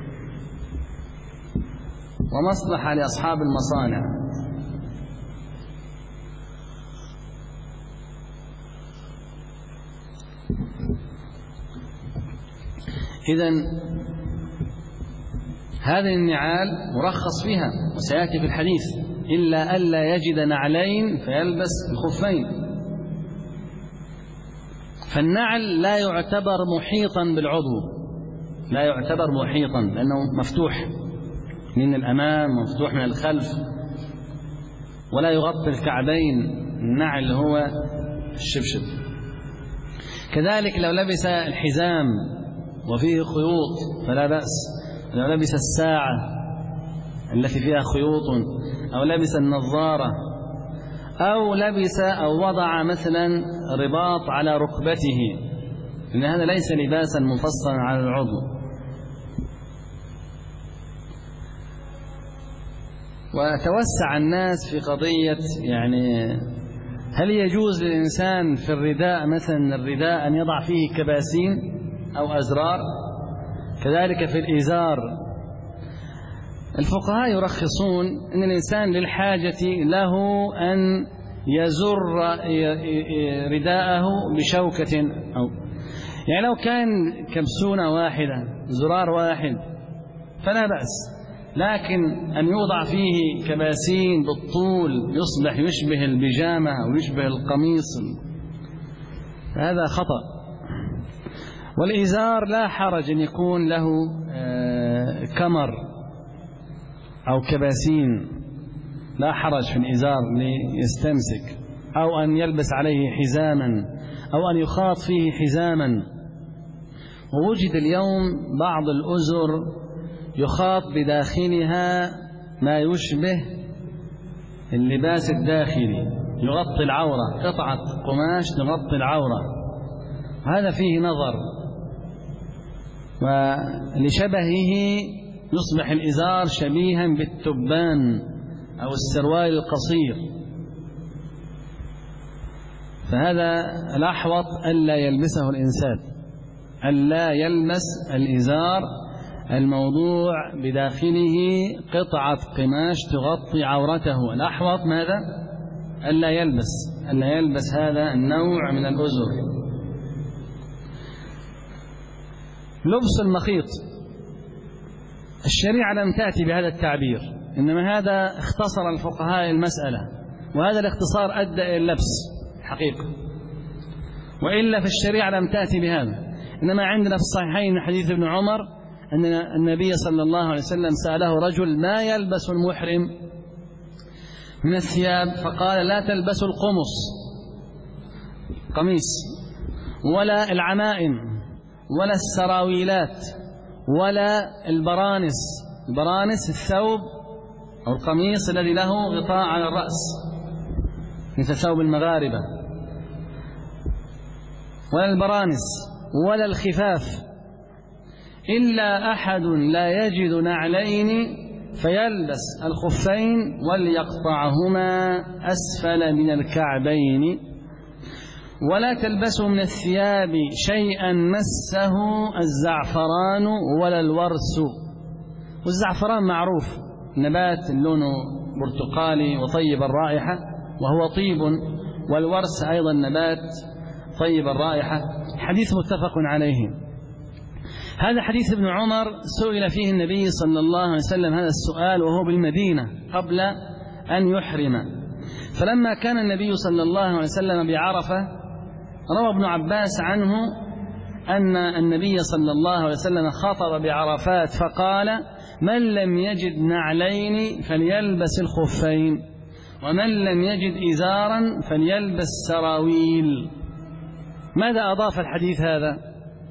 ومصلحة لأصحاب المصانع. إذن هذه النعال مرخص فيها، وسيأتي في الحديث إلا ألا يجد نعلين فيلبس الخفين. فالنعل لا يعتبر محيطا بالعضو، لا يعتبر محيطا لأنه مفتوح من الأمام ومفتوح من الخلف، ولا يغطي الكعبين. النعل هو الشبشب. كذلك لو لبس الحزام وفيه خيوط فلا بأس، لو لبس الساعة التي فيها خيوط، أو لبس النظارة، أو لبس أو وضع مثلا رباط على ركبته، لأن هذا ليس لباسا مفصلا على العضو. وتوسع الناس في قضية يعني هل يجوز للإنسان في الرداء مثلا الرداء أن يضع فيه كباسين أو أزرار؟ كذلك في الإزار الفقهاء يرخصون أن الإنسان للحاجة له أن يزر رداءه بشوكة، أو يعني لو كان كبسونة واحدة زرار واحد فلا بأس، لكن أن يوضع فيه كباسين بالطول يصبح يشبه البيجامة أو يشبه القميص هذا خطأ. والإزار لا حرج أن يكون له كمر أو كباسين، لا حرج في الإزار ليستمسك، أو أن يلبس عليه حزاما، أو أن يخاط فيه حزاما. ووجد اليوم بعض الأزر يخاط بداخلها ما يشبه اللباس الداخلي، يغطي العورة، قطعة قماش تغطي العورة، هذا فيه نظر، ولشبهه يصبح الإزار شبيها بالتبان أو السروال القصير. فهذا الأحوط ألا يلبسه الإنسان، ألا يلبس الإزار الموضوع بداخله قطعة قماش تغطي عورته. الأحوط ماذا؟ ألا يلبس هذا النوع من الأزر. لبس المخيط، الشريعة لم تأتي بهذا التعبير، إنما هذا اختصر الفقهاء المسألة، وهذا الاختصار أدى إلى اللبس حقيقة، وإلا في الشريعة لم تأتي بهذا. إنما عندنا في الصحيحين حديث ابن عمر أن النبي صلى الله عليه وسلم سأله رجل ما يلبس المحرم من الثياب، فقال لا تلبسوا القمص قميص، ولا العمائم، ولا السراويلات، ولا البرانس الثوب أو القميص الذي له غطاء على الرأس مثل ثوب المغاربة، ولا البرانس ولا الخفاف، إلا أحد لا يجد نعلين فيلبس الخفين وليقطعهما أسفل من الكعبين، ولا تلبسوا من الثياب شيئا مسه الزعفران ولا الورس. والزعفران معروف نبات لونه برتقالي وطيب الرائحة وهو طيب، والورس أيضا نبات طيب الرائحة. حديث متفق عليه. هذا حديث ابن عمر سئل فيه النبي صلى الله عليه وسلم هذا السؤال وهو بالمدينة قبل أن يحرم، فلما كان النبي صلى الله عليه وسلم بعرفة روى ابن عباس عنه أن النبي صلى الله عليه وسلم خطب بعرفات فقال من لم يجد نعلين فليلبس الخفين، ومن لم يجد إزارا فليلبس سراويل. ماذا أضاف الحديث هذا؟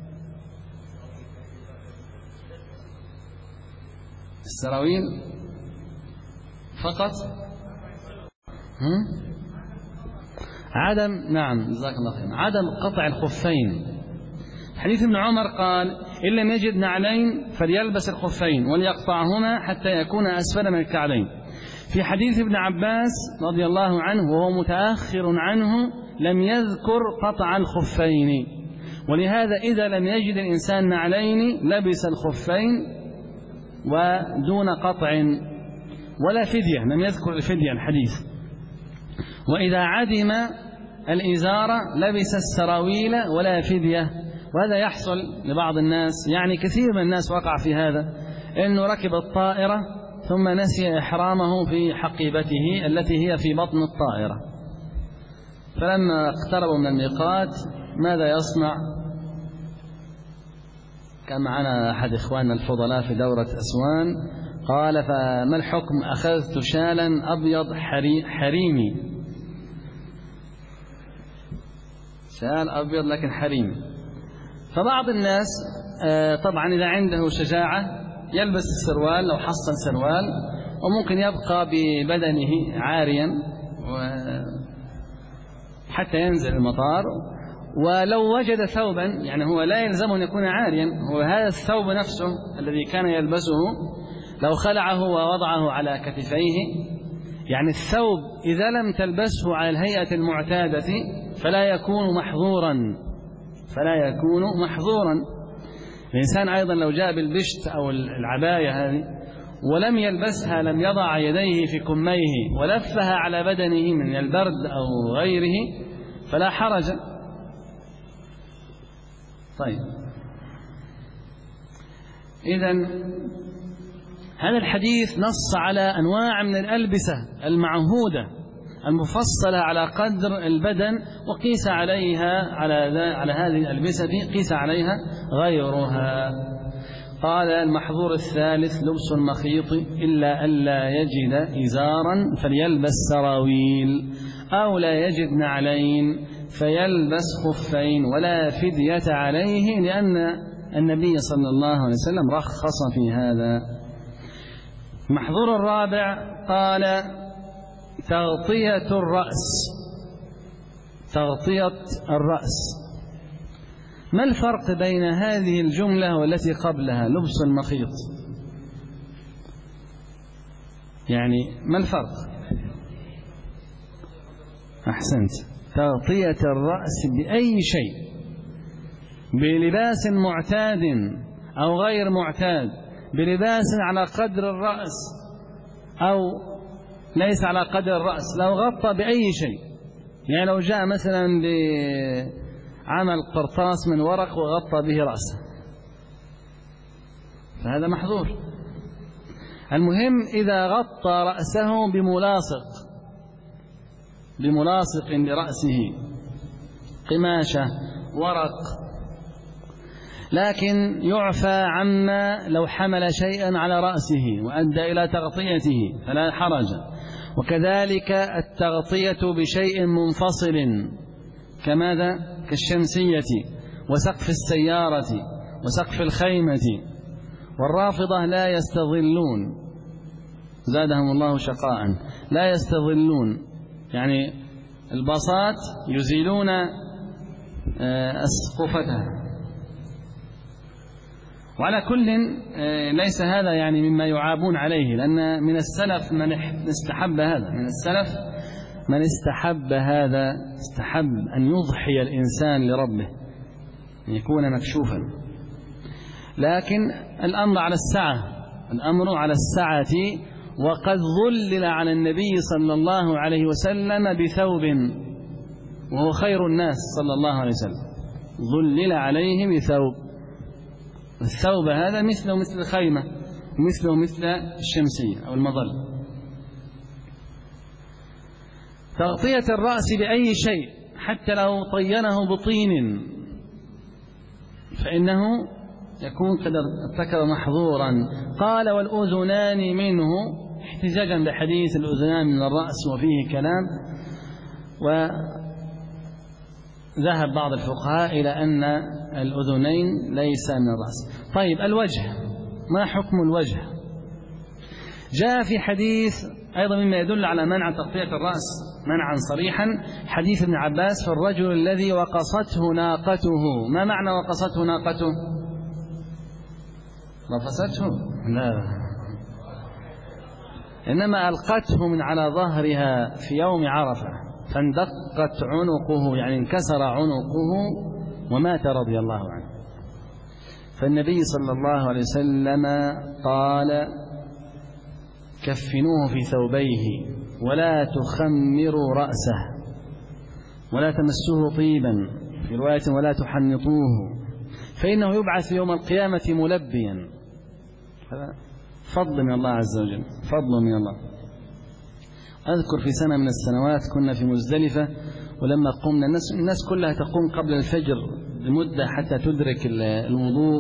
السراويل فقط؟ عدم، نعم جزاك الله خير، عدم قطع الخفين. حديث ابن عمر قال إن لم يجد نعلين فليلبس الخفين وليقطعهما حتى يكون أسفل من الكعبين. في حديث ابن عباس رضي الله عنه وهو متأخر عنه لم يذكر قطع الخفين، ولهذا إذا لم يجد الإنسان نعلين لبس الخفين ودون قطع ولا فدية، لم يذكر الفدية الحديث. وإذا عدم الإزار لبس السراويل ولا فدية. وهذا يحصل لبعض الناس، يعني كثير من الناس وقع في هذا، إنه ركب الطائرة ثم نسي إحرامه في حقيبته التي هي في بطن الطائرة، فلما اقتربوا من الميقات ماذا يصنع؟ كان معنا أحد إخواننا الفضلاء في دورة أسوان قال فما الحكم؟ أخذت شالا أبيض حريمي، شال أبيض لكن حريمي. فبعض الناس طبعا إذا عنده شجاعة يلبس السروال لو حصل سروال، وممكن يبقى ببدنه عاريا حتى ينزل المطار، ولو وجد ثوبا، يعني هو لا يلزم أن يكون عاريا، هو هذا الثوب نفسه الذي كان يلبسه لو خلعه ووضعه على كتفيه، يعني الثوب إذا لم تلبسه على الهيئة المعتادة فلا يكون محظورا. الإنسان أيضا لو جاء بالبشت أو العباية هذه ولم يلبسها، لم يضع يديه في كميه ولفها على بدنه من البرد أو غيره فلا حرج. طيب، إذن هذا الحديث نص على أنواع من الألبسة المعهودة المفصلة على قدر البدن، وقيس عليها على هذه الألبسة قيس عليها غيرها. قال المحظور الثالث لبس المخيط إلا ألا يجد إزارا فليلبس سراويل، أو لا يجد نعلين فيلبس خفين ولا فدية عليه، لأن النبي صلى الله عليه وسلم رخص في هذا. المحظور الرابع قال تغطية الرأس. ما الفرق بين هذه الجملة والتي قبلها لبس المخيط؟ يعني ما الفرق؟ أحسنت، تغطية الرأس بأي شيء، بلباس معتاد أو غير معتاد، بلباس على قدر الرأس أو ليس على قدر الرأس، لو غطى بأي شيء، يعني لو جاء مثلا بعمل قرطاس من ورق وغطى به رأسه فهذا محظور. المهم إذا غطى رأسه بملاصق لرأسه، قماشة، ورق، لكن يعفى عما لو حمل شيئا على رأسه وأدى إلى تغطيته فلا حرج. وكذلك التغطية بشيء منفصل كماذا؟ كالشمسية وسقف السيارة وسقف الخيمة. والرافضة لا يستظلون، زادهم الله شقاء، لا يستظلون، يعني البساط يزيلون أسقفتها. وعلى كل ليس هذا يعني مما يعابون عليه، لأن من السلف من استحب هذا، استحب أن يضحي الإنسان لربه، أن يكون مكشوفا. لكن الأمر على السعة، وقد ظلل على النبي صلى الله عليه وسلم بثوب، وهو خير الناس صلى الله عليه وسلم، ظلل عليه بثوب. الثوب هذا مثله مثل الخيمة، مثله مثل الشمسية أو المظل. تغطية الرأس بأي شيء حتى لو طينه بطين فإنه يكون قد ارتكب محظورا. قال والأذنان منه، احتجاجا بحديث الأذنان من الرأس وفيه كلام. وذهب بعض الفقهاء إلى أن الأذنين ليس من الرأس. طيب الوجه، ما حكم الوجه؟ جاء في حديث أيضا مما يدل على منع تغطية الرأس منعا صريحا، حديث ابن عباس في الرجل الذي وقصته ناقته. ما معنى وقصته ناقته؟ رفسته؟ لا، إنما ألقته من على ظهرها في يوم عرفة فاندقت عنقه، يعني انكسر عنقه ومات رضي الله عنه. فالنبي صلى الله عليه وسلم قال كفنوه في ثوبيه ولا تخمروا رأسه ولا تمسوه طيبا، في رواية ولا تحنطوه، فإنه يبعث يوم القيامة ملبيا. هذا فضل من الله عز وجل، فضل من الله. أذكر في سنة من السنوات كنا في مزدلفة، ولما قمنا الناس كلها تقوم قبل الفجر لمدة حتى تدرك الوضوء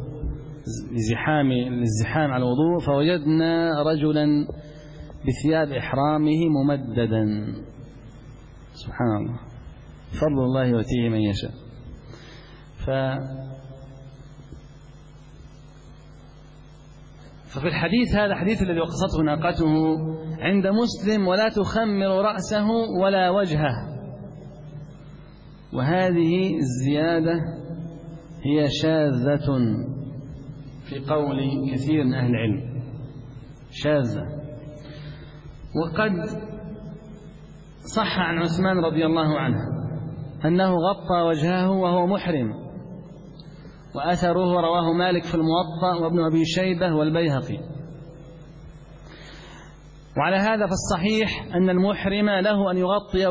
والازدحام على الوضوء، فوجدنا رجلا بثياب إحرامه ممددا. سبحان الله، فضل الله يؤتيه من يشاء. ففي الحديث هذا حديث الذي وقصته ناقته عند مسلم ولا تخمر رأسه ولا وجهه، وهذه الزيادة هي شاذة في قول كثير من أهل العلم، شاذة. وقد صح عن عثمان رضي الله عنه أنه غطى وجهه وهو محرم، وأثره رواه مالك في الموطأ وابن أبي شيبة والبيهقي. وعلى هذا فالصحيح أن المحرم له أن يغطي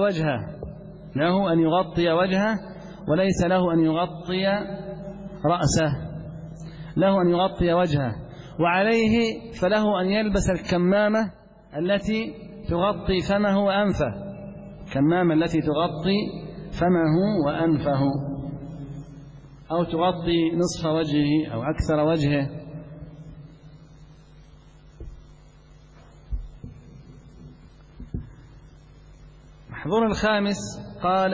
وجهه، وليس له أن يغطي رأسه، له أن يغطي وجهه. وعليه فله أن يلبس الكمامة التي تغطي فمه وأنفه، كمامة التي تغطي فمه وأنفه، أو تغطي نصف وجهه أو أكثر وجهه. محظور الخامس قال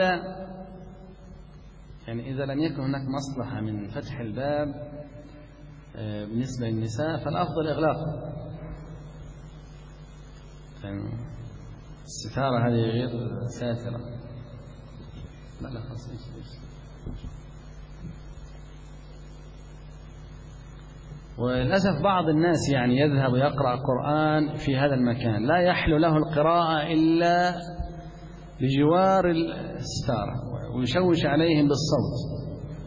يعني إذا لم يكن هناك مصلحة من فتح الباب بالنسبة للنساء فالأفضل إغلاقه. الستارة هذه غير ساترة. لا خلاص. وللأسف بعض الناس يعني يذهب يقرأ قرآن في هذا المكان، لا يحل له القراءة إلا بجوار الستارة، ويشوش عليهم بالصوت.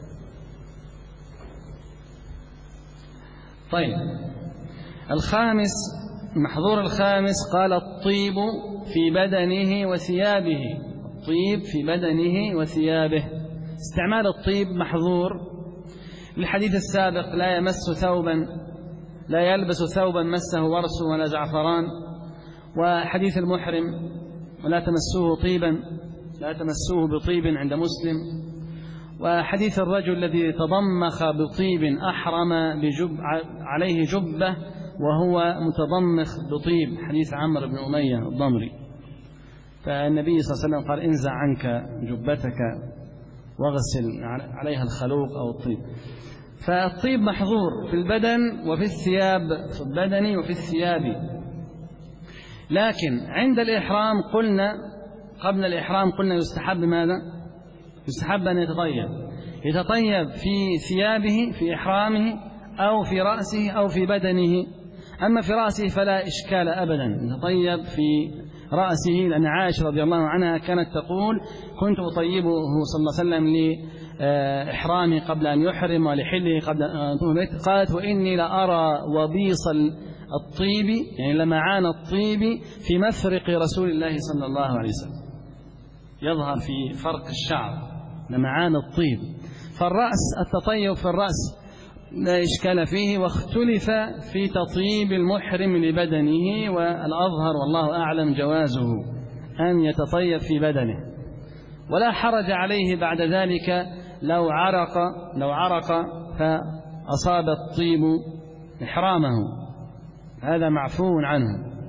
طيب الخامس، محظور الخامس قال الطيب في بدنه وثيابه. الطيب في بدنه وثيابه، استعمال الطيب محظور. الحديث السابق لا يمس ثوبا لا يلبس ثوبا مسه ورس ولا زعفران. وحديث المحرم ولا تمسوه طيبا، لا تمسوه بطيب عند مسلم. وحديث الرجل الذي تضمخ بطيب أحرم عليه جبة وهو متضمخ بطيب، حديث عمرو بن أمية الضمري. فالنبي صلى الله عليه وسلم قال انزع عنك جبتك واغسل عليها الخلوق أو الطيب. فالطيب محظور في البدن وفي الثياب، في البدن وفي الثياب. لكن عند الإحرام قلنا، قبل الإحرام قلنا يستحب ماذا؟ يستحب أن يتطيب في ثيابه في إحرامه أو في رأسه أو في بدنه. أما في رأسه فلا إشكال أبدا، يتطيب في رأسه، لأن عائشة رضي الله عنها كانت تقول كنت أطيبه صلى الله عليه وسلم لإحرامه قبل أن يحرم ولحله قبل أن يطوف البيت، قالت وإني لأرى وبيص الطيب، يعني لمعان الطيب في مفرق رسول الله صلى الله عليه وسلم، يظهر في فرق الشعر لمعان الطيب. فالرأس، التطيب في الرأس لا إشكال فيه، واختلف في تطيب المحرم لبدنه، والأظهر والله أعلم جوازه أن يتطيب في بدنه، ولا حرج عليه بعد ذلك لو عرق فأصاب الطيب إحرامه، هذا معفو عنه.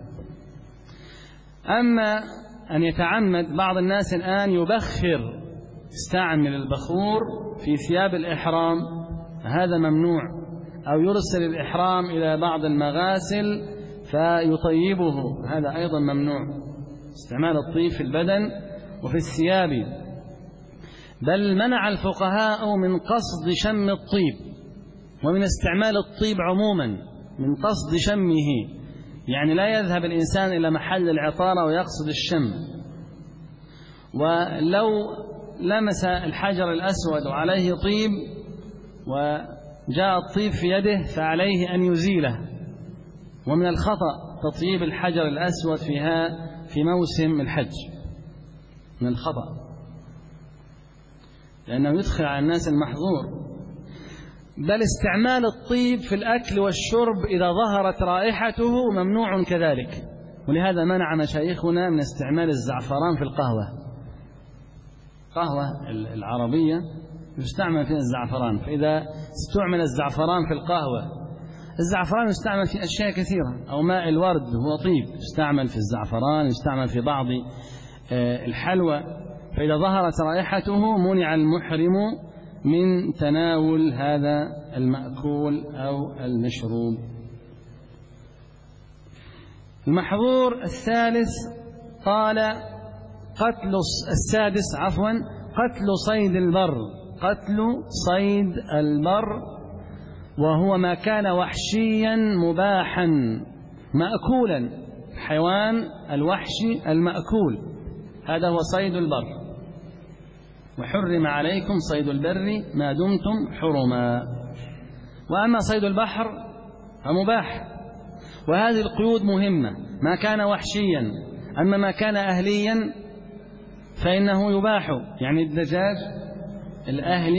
أما أن يتعمد بعض الناس الآن يبخر، يستعمل البخور في ثياب الإحرام، هذا ممنوع، أو يرسل الإحرام إلى بعض المغاسل فيطيبه، هذا أيضا ممنوع، استعمال الطيب في البدن وفي الثياب. بل منع الفقهاء من قصد شم الطيب ومن استعمال الطيب عموما، من قصد شمه، يعني لا يذهب الإنسان إلى محل العطارة ويقصد الشم. ولو لمس الحجر الأسود وعليه طيب وجاء الطيب في يده فعليه أن يزيله. ومن الخطأ تطيب الحجر الأسود في موسم الحج، من الخطأ، لأنه يدخل على الناس المحظور. بل استعمال الطيب في الأكل والشرب إذا ظهرت رائحته ممنوع كذلك، ولهذا منع مشايخنا من استعمال الزعفران في القهوة. القهوة العربية يستعمل فيها الزعفران، فإذا استعمل الزعفران في القهوة، الزعفران يستعمل في أشياء كثيرة، أو ماء الورد هو طيب يستعمل في الزعفران، يستعمل في بعض الحلوى، فإذا ظهرت رائحته منع المحرم من تناول هذا المأكول أو المشروب. المحظور الثالث قال قتل صيد البر، قتل صيد البر، وهو ما كان وحشيا مباحا مأكولا، حيوان الوحشي المأكول، هذا هو صيد البر. وحرم عليكم صيد البر ما دمتم حرما. وأما صيد البحر فمباح، وهذه القيود مهمة، ما كان وحشيا. أما ما كان أهليا فإنه يباح، يعني الدجاج الأهلي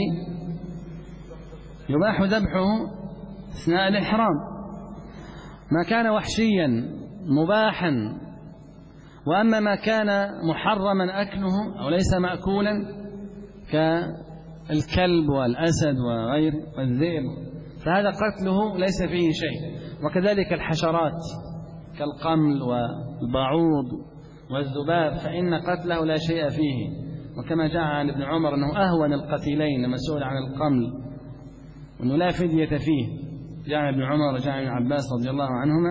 يباح ذبحه أثناء الإحرام. ما كان وحشيا مباحا. وأما ما كان محرما أكله أو ليس مأكولا كالكلب والأسد وغيره والذئب فهذا قتله ليس فيه شيء. وكذلك الحشرات كالقمل والبعوض والذباب فإن قتله لا شيء فيه. وكما جاء عن ابن عمر أنه أهون القتيلين لما سئل عن القمل وأنه لا فدية فيه، جاء عن ابن عمر وجاء عن عباس رضي الله عنهما.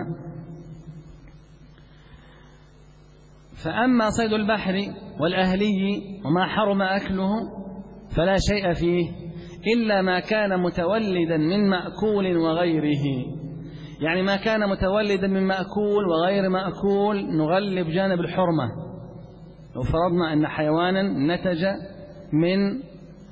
فأما صيد البحر والأهلي وما حرم أكله فلا شيء فيه إلا ما كان متولدا من مأكول وغيره. يعني ما كان متولدا من مأكول وغير مأكول نغلب جانب الحرمة. لو فرضنا أن حيوانا نتج من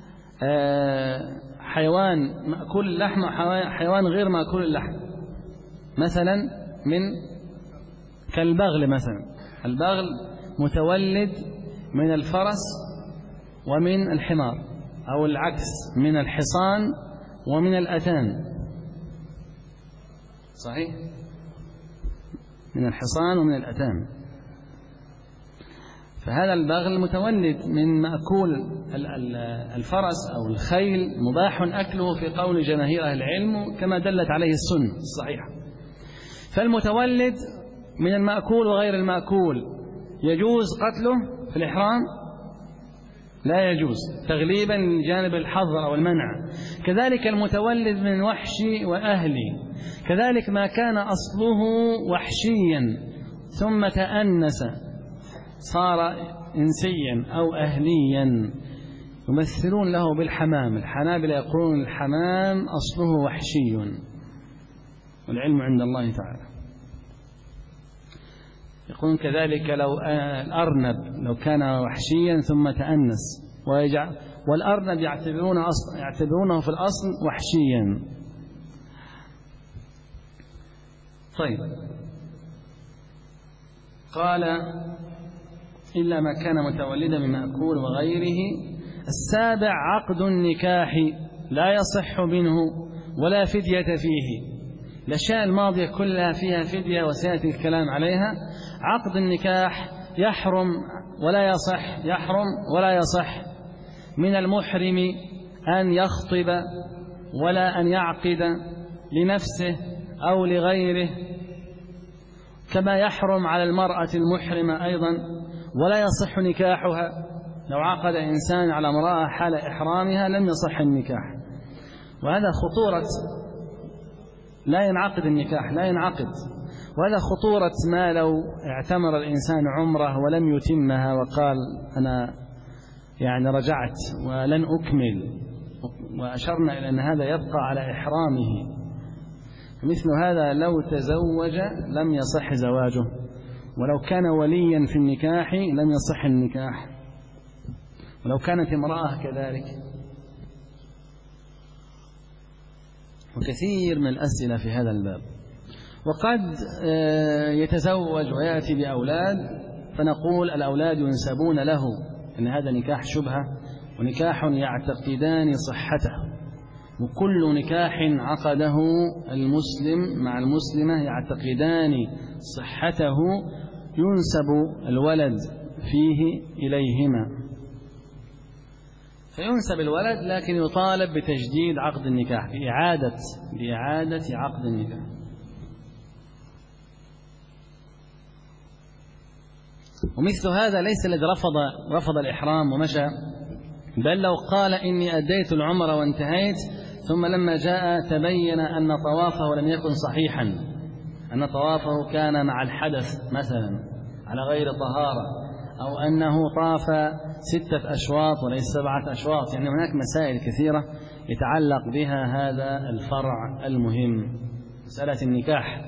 حيوان مأكول اللحم وحيوان غير مأكول اللحم، مثلا من كالبغل مثلا، البغل متولد من الفرس ومن الحمار، أو العكس من الحصان ومن الأتان، صحيح، من الحصان ومن الأتان. فهذا البغل متولد من مأكول الفرس أو الخيل، مباح أكله في قول جماهير أهل العلم كما دلت عليه السنة الصحيحة. فالمتولد من المأكول وغير المأكول يجوز قتله في الإحرام؟ لا يجوز، تغليبا لجانب الحظر أو المنع. كذلك المتولد من وحشي وأهلي، كذلك ما كان أصله وحشيا ثم تأنس صار إنسيا أو أهليا يمثلون له بالحمام. الحنابلة يقولون الحمام أصله وحشي والعلم عند الله تعالى. يقولون كذلك لو الأرنب لو كان وحشيا ثم تأنس، والأرنب يعتبرونه في الأصل وحشيا. طيب، قال إلا ما كان متولدا من مأكول وغيره. السابع عقد النكاح لا يصح منه ولا فدية فيه. الأشياء الماضية كلها فيها فدية وسيأتي الكلام عليها. عقد النكاح يحرم ولا يصح، يحرم ولا يصح من المحرم أن يخطب ولا أن يعقد لنفسه أو لغيره، كما يحرم على المرأة المحرمة أيضا، ولا يصح نكاحها. لو عقد إنسان على امرأة حال إحرامها لم يصح النكاح. وهذا خطورة، لا ينعقد النكاح، لا ينعقد. وهذا خطورة ما لو اعتمر الإنسان عمره ولم يتمها وقال أنا يعني رجعت ولن أكمل، وأشرنا إلى أن هذا يبقى على إحرامه. مثل هذا لو تزوج لم يصح زواجه، ولو كان وليا في النكاح لم يصح النكاح، ولو كانت امرأة كذلك. وكثير من الأسئلة في هذا الباب. وقد يتزوج ويأتي بأولاد فنقول الأولاد ينسبون له، إن هذا نكاح شبهة ونكاح يعتقدان صحته. وكل نكاح عقده المسلم مع المسلمة يعتقدان صحته ينسب الولد فيه إليهما، فينسب الولد لكن يطالب بتجديد عقد النكاح، بإعادة عقد النكاح. ومثل هذا ليس الذي رفض الإحرام ومشى، بل لو قال إني أديت العمرة وانتهيت، ثم لما جاء تبين أن طوافه لم يكن صحيحا، أن طوافه كان مع الحدث مثلا على غير طهارة، أو أنه طاف 6 أشواط وليس 7 أشواط. يعني هناك مسائل كثيرة يتعلق بها هذا الفرع المهم، مسألة النكاح.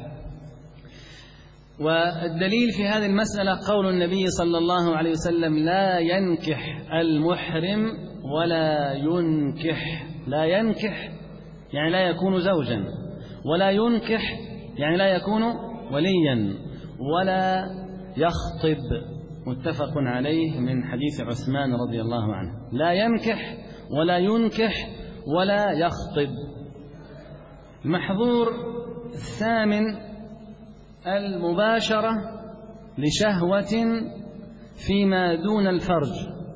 والدليل في هذه المسألة قول النبي صلى الله عليه وسلم: لا ينكح المحرم ولا ينكح. لا ينكح يعني لا يكون زوجا، ولا ينكح يعني لا يكون وليا، ولا يخطب، متفق عليه من حديث عثمان رضي الله عنه. لا ينكح ولا ينكح ولا يخطب. المحظور الثامن المباشرة لشهوة فيما دون الفرج.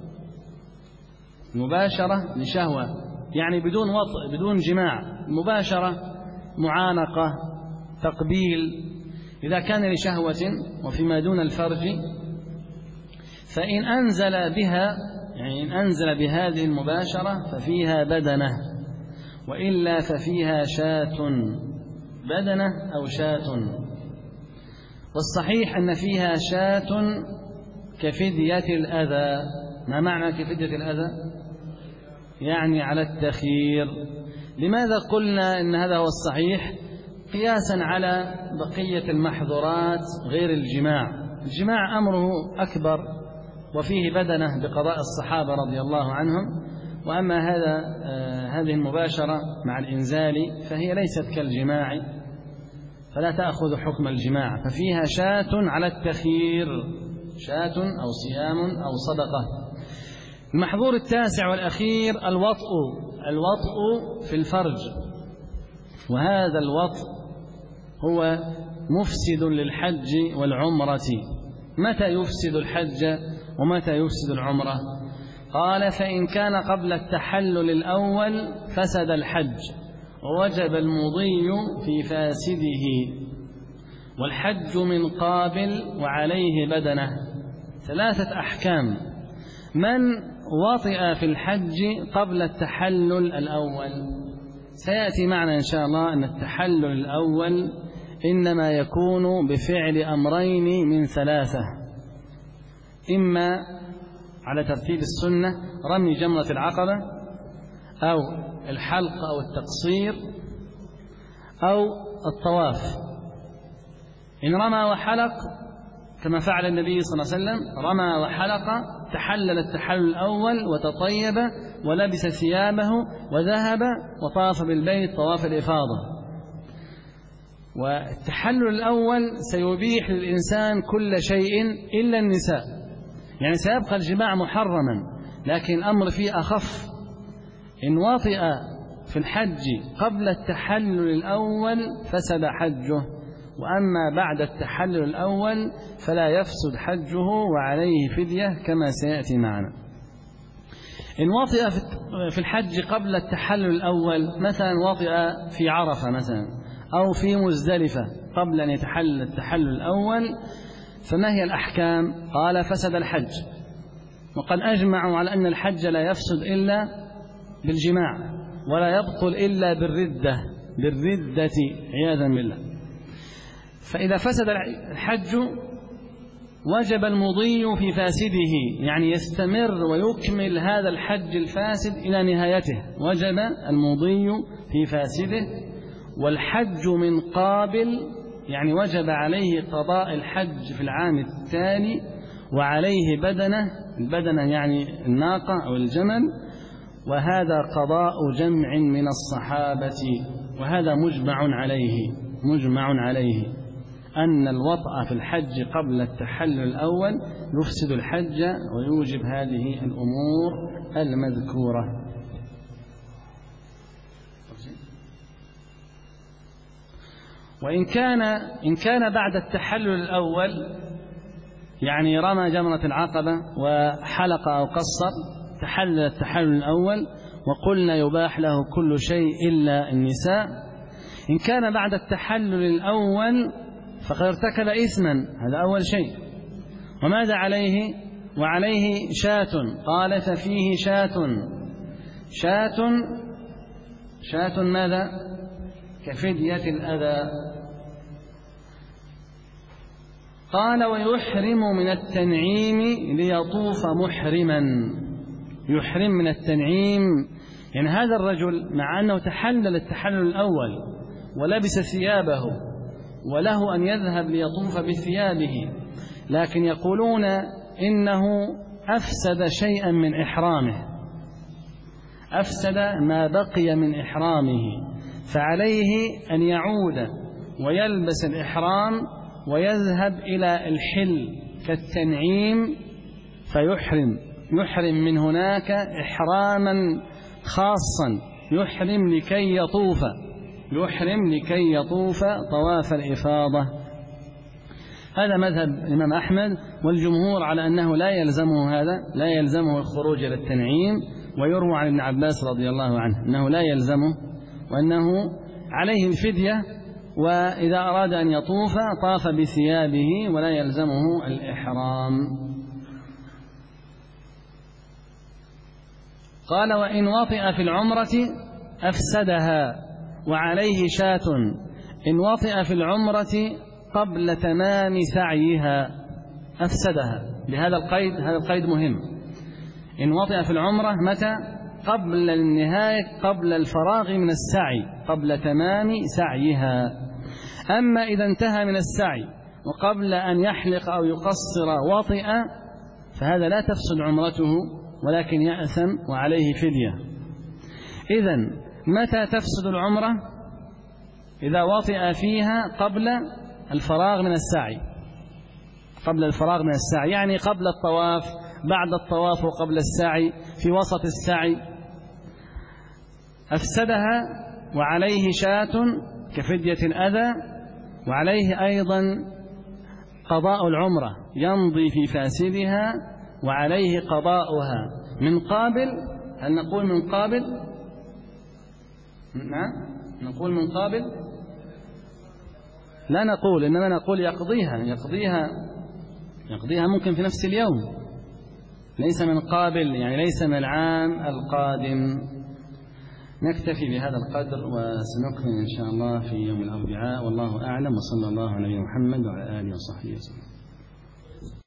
مباشرة لشهوة يعني بدون وطء، بدون جماع. مباشرة معانقة، تقبيل. إذا كان لشهوة وفيما دون الفرج، فإن أنزل بها، يعني إن أنزل بهذه المباشرة ففيها بدنة، وإلا ففيها شاة، بدنة أو شاة. والصحيح أن فيها شاة كفدية الأذى. ما معنى كفدية الأذى؟ يعني على التخيير. لماذا قلنا إن هذا هو الصحيح؟ قياسا على بقية المحظورات غير الجماع. الجماع أمره أكبر وفيه بدنة بقضاء الصحابة رضي الله عنهم، وأما هذه المباشرة مع الإنزال فهي ليست كالجماع، فلا تأخذ حكم الجماع، ففيها شاة على التخيير، شاة أو صيام أو صدقة. المحظور التاسع والأخير الوطء في الفرج. وهذا الوطء هو مفسد للحج والعمرة. متى يفسد الحج ومتى يفسد العمرة؟ قال: فإن كان قبل التحلل الأول فسد الحج ووجب المضي في فاسده، والحج من قابل وعليه بدنه. 3 أحكام. من وطئ في الحج قبل التحلل الأول، سيأتي معنا إن شاء الله أن التحلل الأول إنما يكون بفعل أمرين من 3: إما على ترتيب السنة رمي جمرة العقبة، أو الحلق أو التقصير، أو الطواف. إن رمى وحلق كما فعل النبي صلى الله عليه وسلم، رمى وحلق، تحلل التحلل الأول وتطيب ولبس ثيابه وذهب وطاف بالبيت طواف الإفاضة. والتحلل الأول سيبيح للإنسان كل شيء إلا النساء، يعني سيبقى الجماع محرما، لكن الأمر فيه أخف. إن وطئ في الحج قبل التحلل الأول فسد حجه، وأما بعد التحلل الأول فلا يفسد حجه وعليه فدية كما سيأتي معنا. إن وطئ في الحج قبل التحلل الأول، مثلا وطئ في عرفة مثلا أو في مزدلفة قبل أن يتحلل التحلل الأول، فما هي الأحكام؟ قال: فسد الحج. وقد أجمعوا على أن الحج لا يفسد إلا بالجماع، ولا يبطل إلا بالردة عياذا بالله. فإذا فسد الحج وجب المضي في فاسده، يعني يستمر ويكمل هذا الحج الفاسد إلى نهايته، وجب المضي في فاسده. والحج من قابل، يعني وجب عليه قضاء الحج في العام التالي، وعليه بدنه، البدنة يعني الناقة أو الجمل، وهذا قضاء جمع من الصحابة، وهذا مجمع عليه أن الوطأ في الحج قبل التحلل الأول يفسد الحج ويوجب هذه الأمور المذكورة. وإن كان بعد التحلل الأول، يعني رمى جمرة العقبة وحلق أو قصر، تحلل التحلل الأول، وقلنا يباح له كل شيء إلا النساء. إن كان بعد التحلل الأول فقد ارتكب إثما، هذا أول شيء. وماذا عليه؟ وعليه شاة. قال: ففيه شاة ماذا؟ كفدية الأذى. قال: ويحرم من التنعيم ليطوف محرما. يحرم من التنعيم، يعني هذا الرجل مع أنه تحلل التحلل الأول ولبس ثيابه وله أن يذهب ليطوف بثيابه، لكن يقولون إنه أفسد شيئا من إحرامه، أفسد ما بقي من إحرامه، فعليه أن يعود ويلبس الإحرام ويذهب إلى الحل كالتنعيم يحرم من هناك إحراما خاصا، يحرم لكي يطوف طواف الإفاضة. هذا مذهب الإمام أحمد، والجمهور على أنه لا يلزمه الخروج إلى التنعيم. ويروى عن ابن عباس رضي الله عنه أنه لا يلزمه، وأنه عليه الفدية، وإذا أراد أن يطوف طاف بثيابه ولا يلزمه الإحرام. قال: وإن وطئ في العمرة أفسدها وعليه شاة. إن وطئ في العمرة قبل تمام سعيها أفسدها، بهذا القيد، هذا القيد مهم. إن وطئ في العمرة متى؟ قبل النهاية، قبل الفراغ من السعي، قبل تمام سعيها. أما إذا انتهى من السعي وقبل أن يحلق أو يقصر وطئ، فهذا لا تفسد عمرته ولكن يأثم وعليه فدية. إذن متى تفسد العمرة؟ إذا وطئ فيها قبل الفراغ من السعي، يعني قبل الطواف، بعد الطواف وقبل السعي، في وسط السعي، أفسدها وعليه شاة كفدية الأذى، وعليه أيضا قضاء العمرة يمضي في فاسدها وعليه قضاؤها من قابل. هل نقول من قابل؟ نعم نقول من قابل؟ لا نقول، إنما نقول يقضيها ممكن في نفس اليوم، ليس من قابل، يعني ليس من العام القادم. نكتفي بهذا القدر وسنكمل إن شاء الله في يوم الأربعاء، والله أعلم، وصلى الله على نبينا محمد وعلى آله وصحبه وسلم.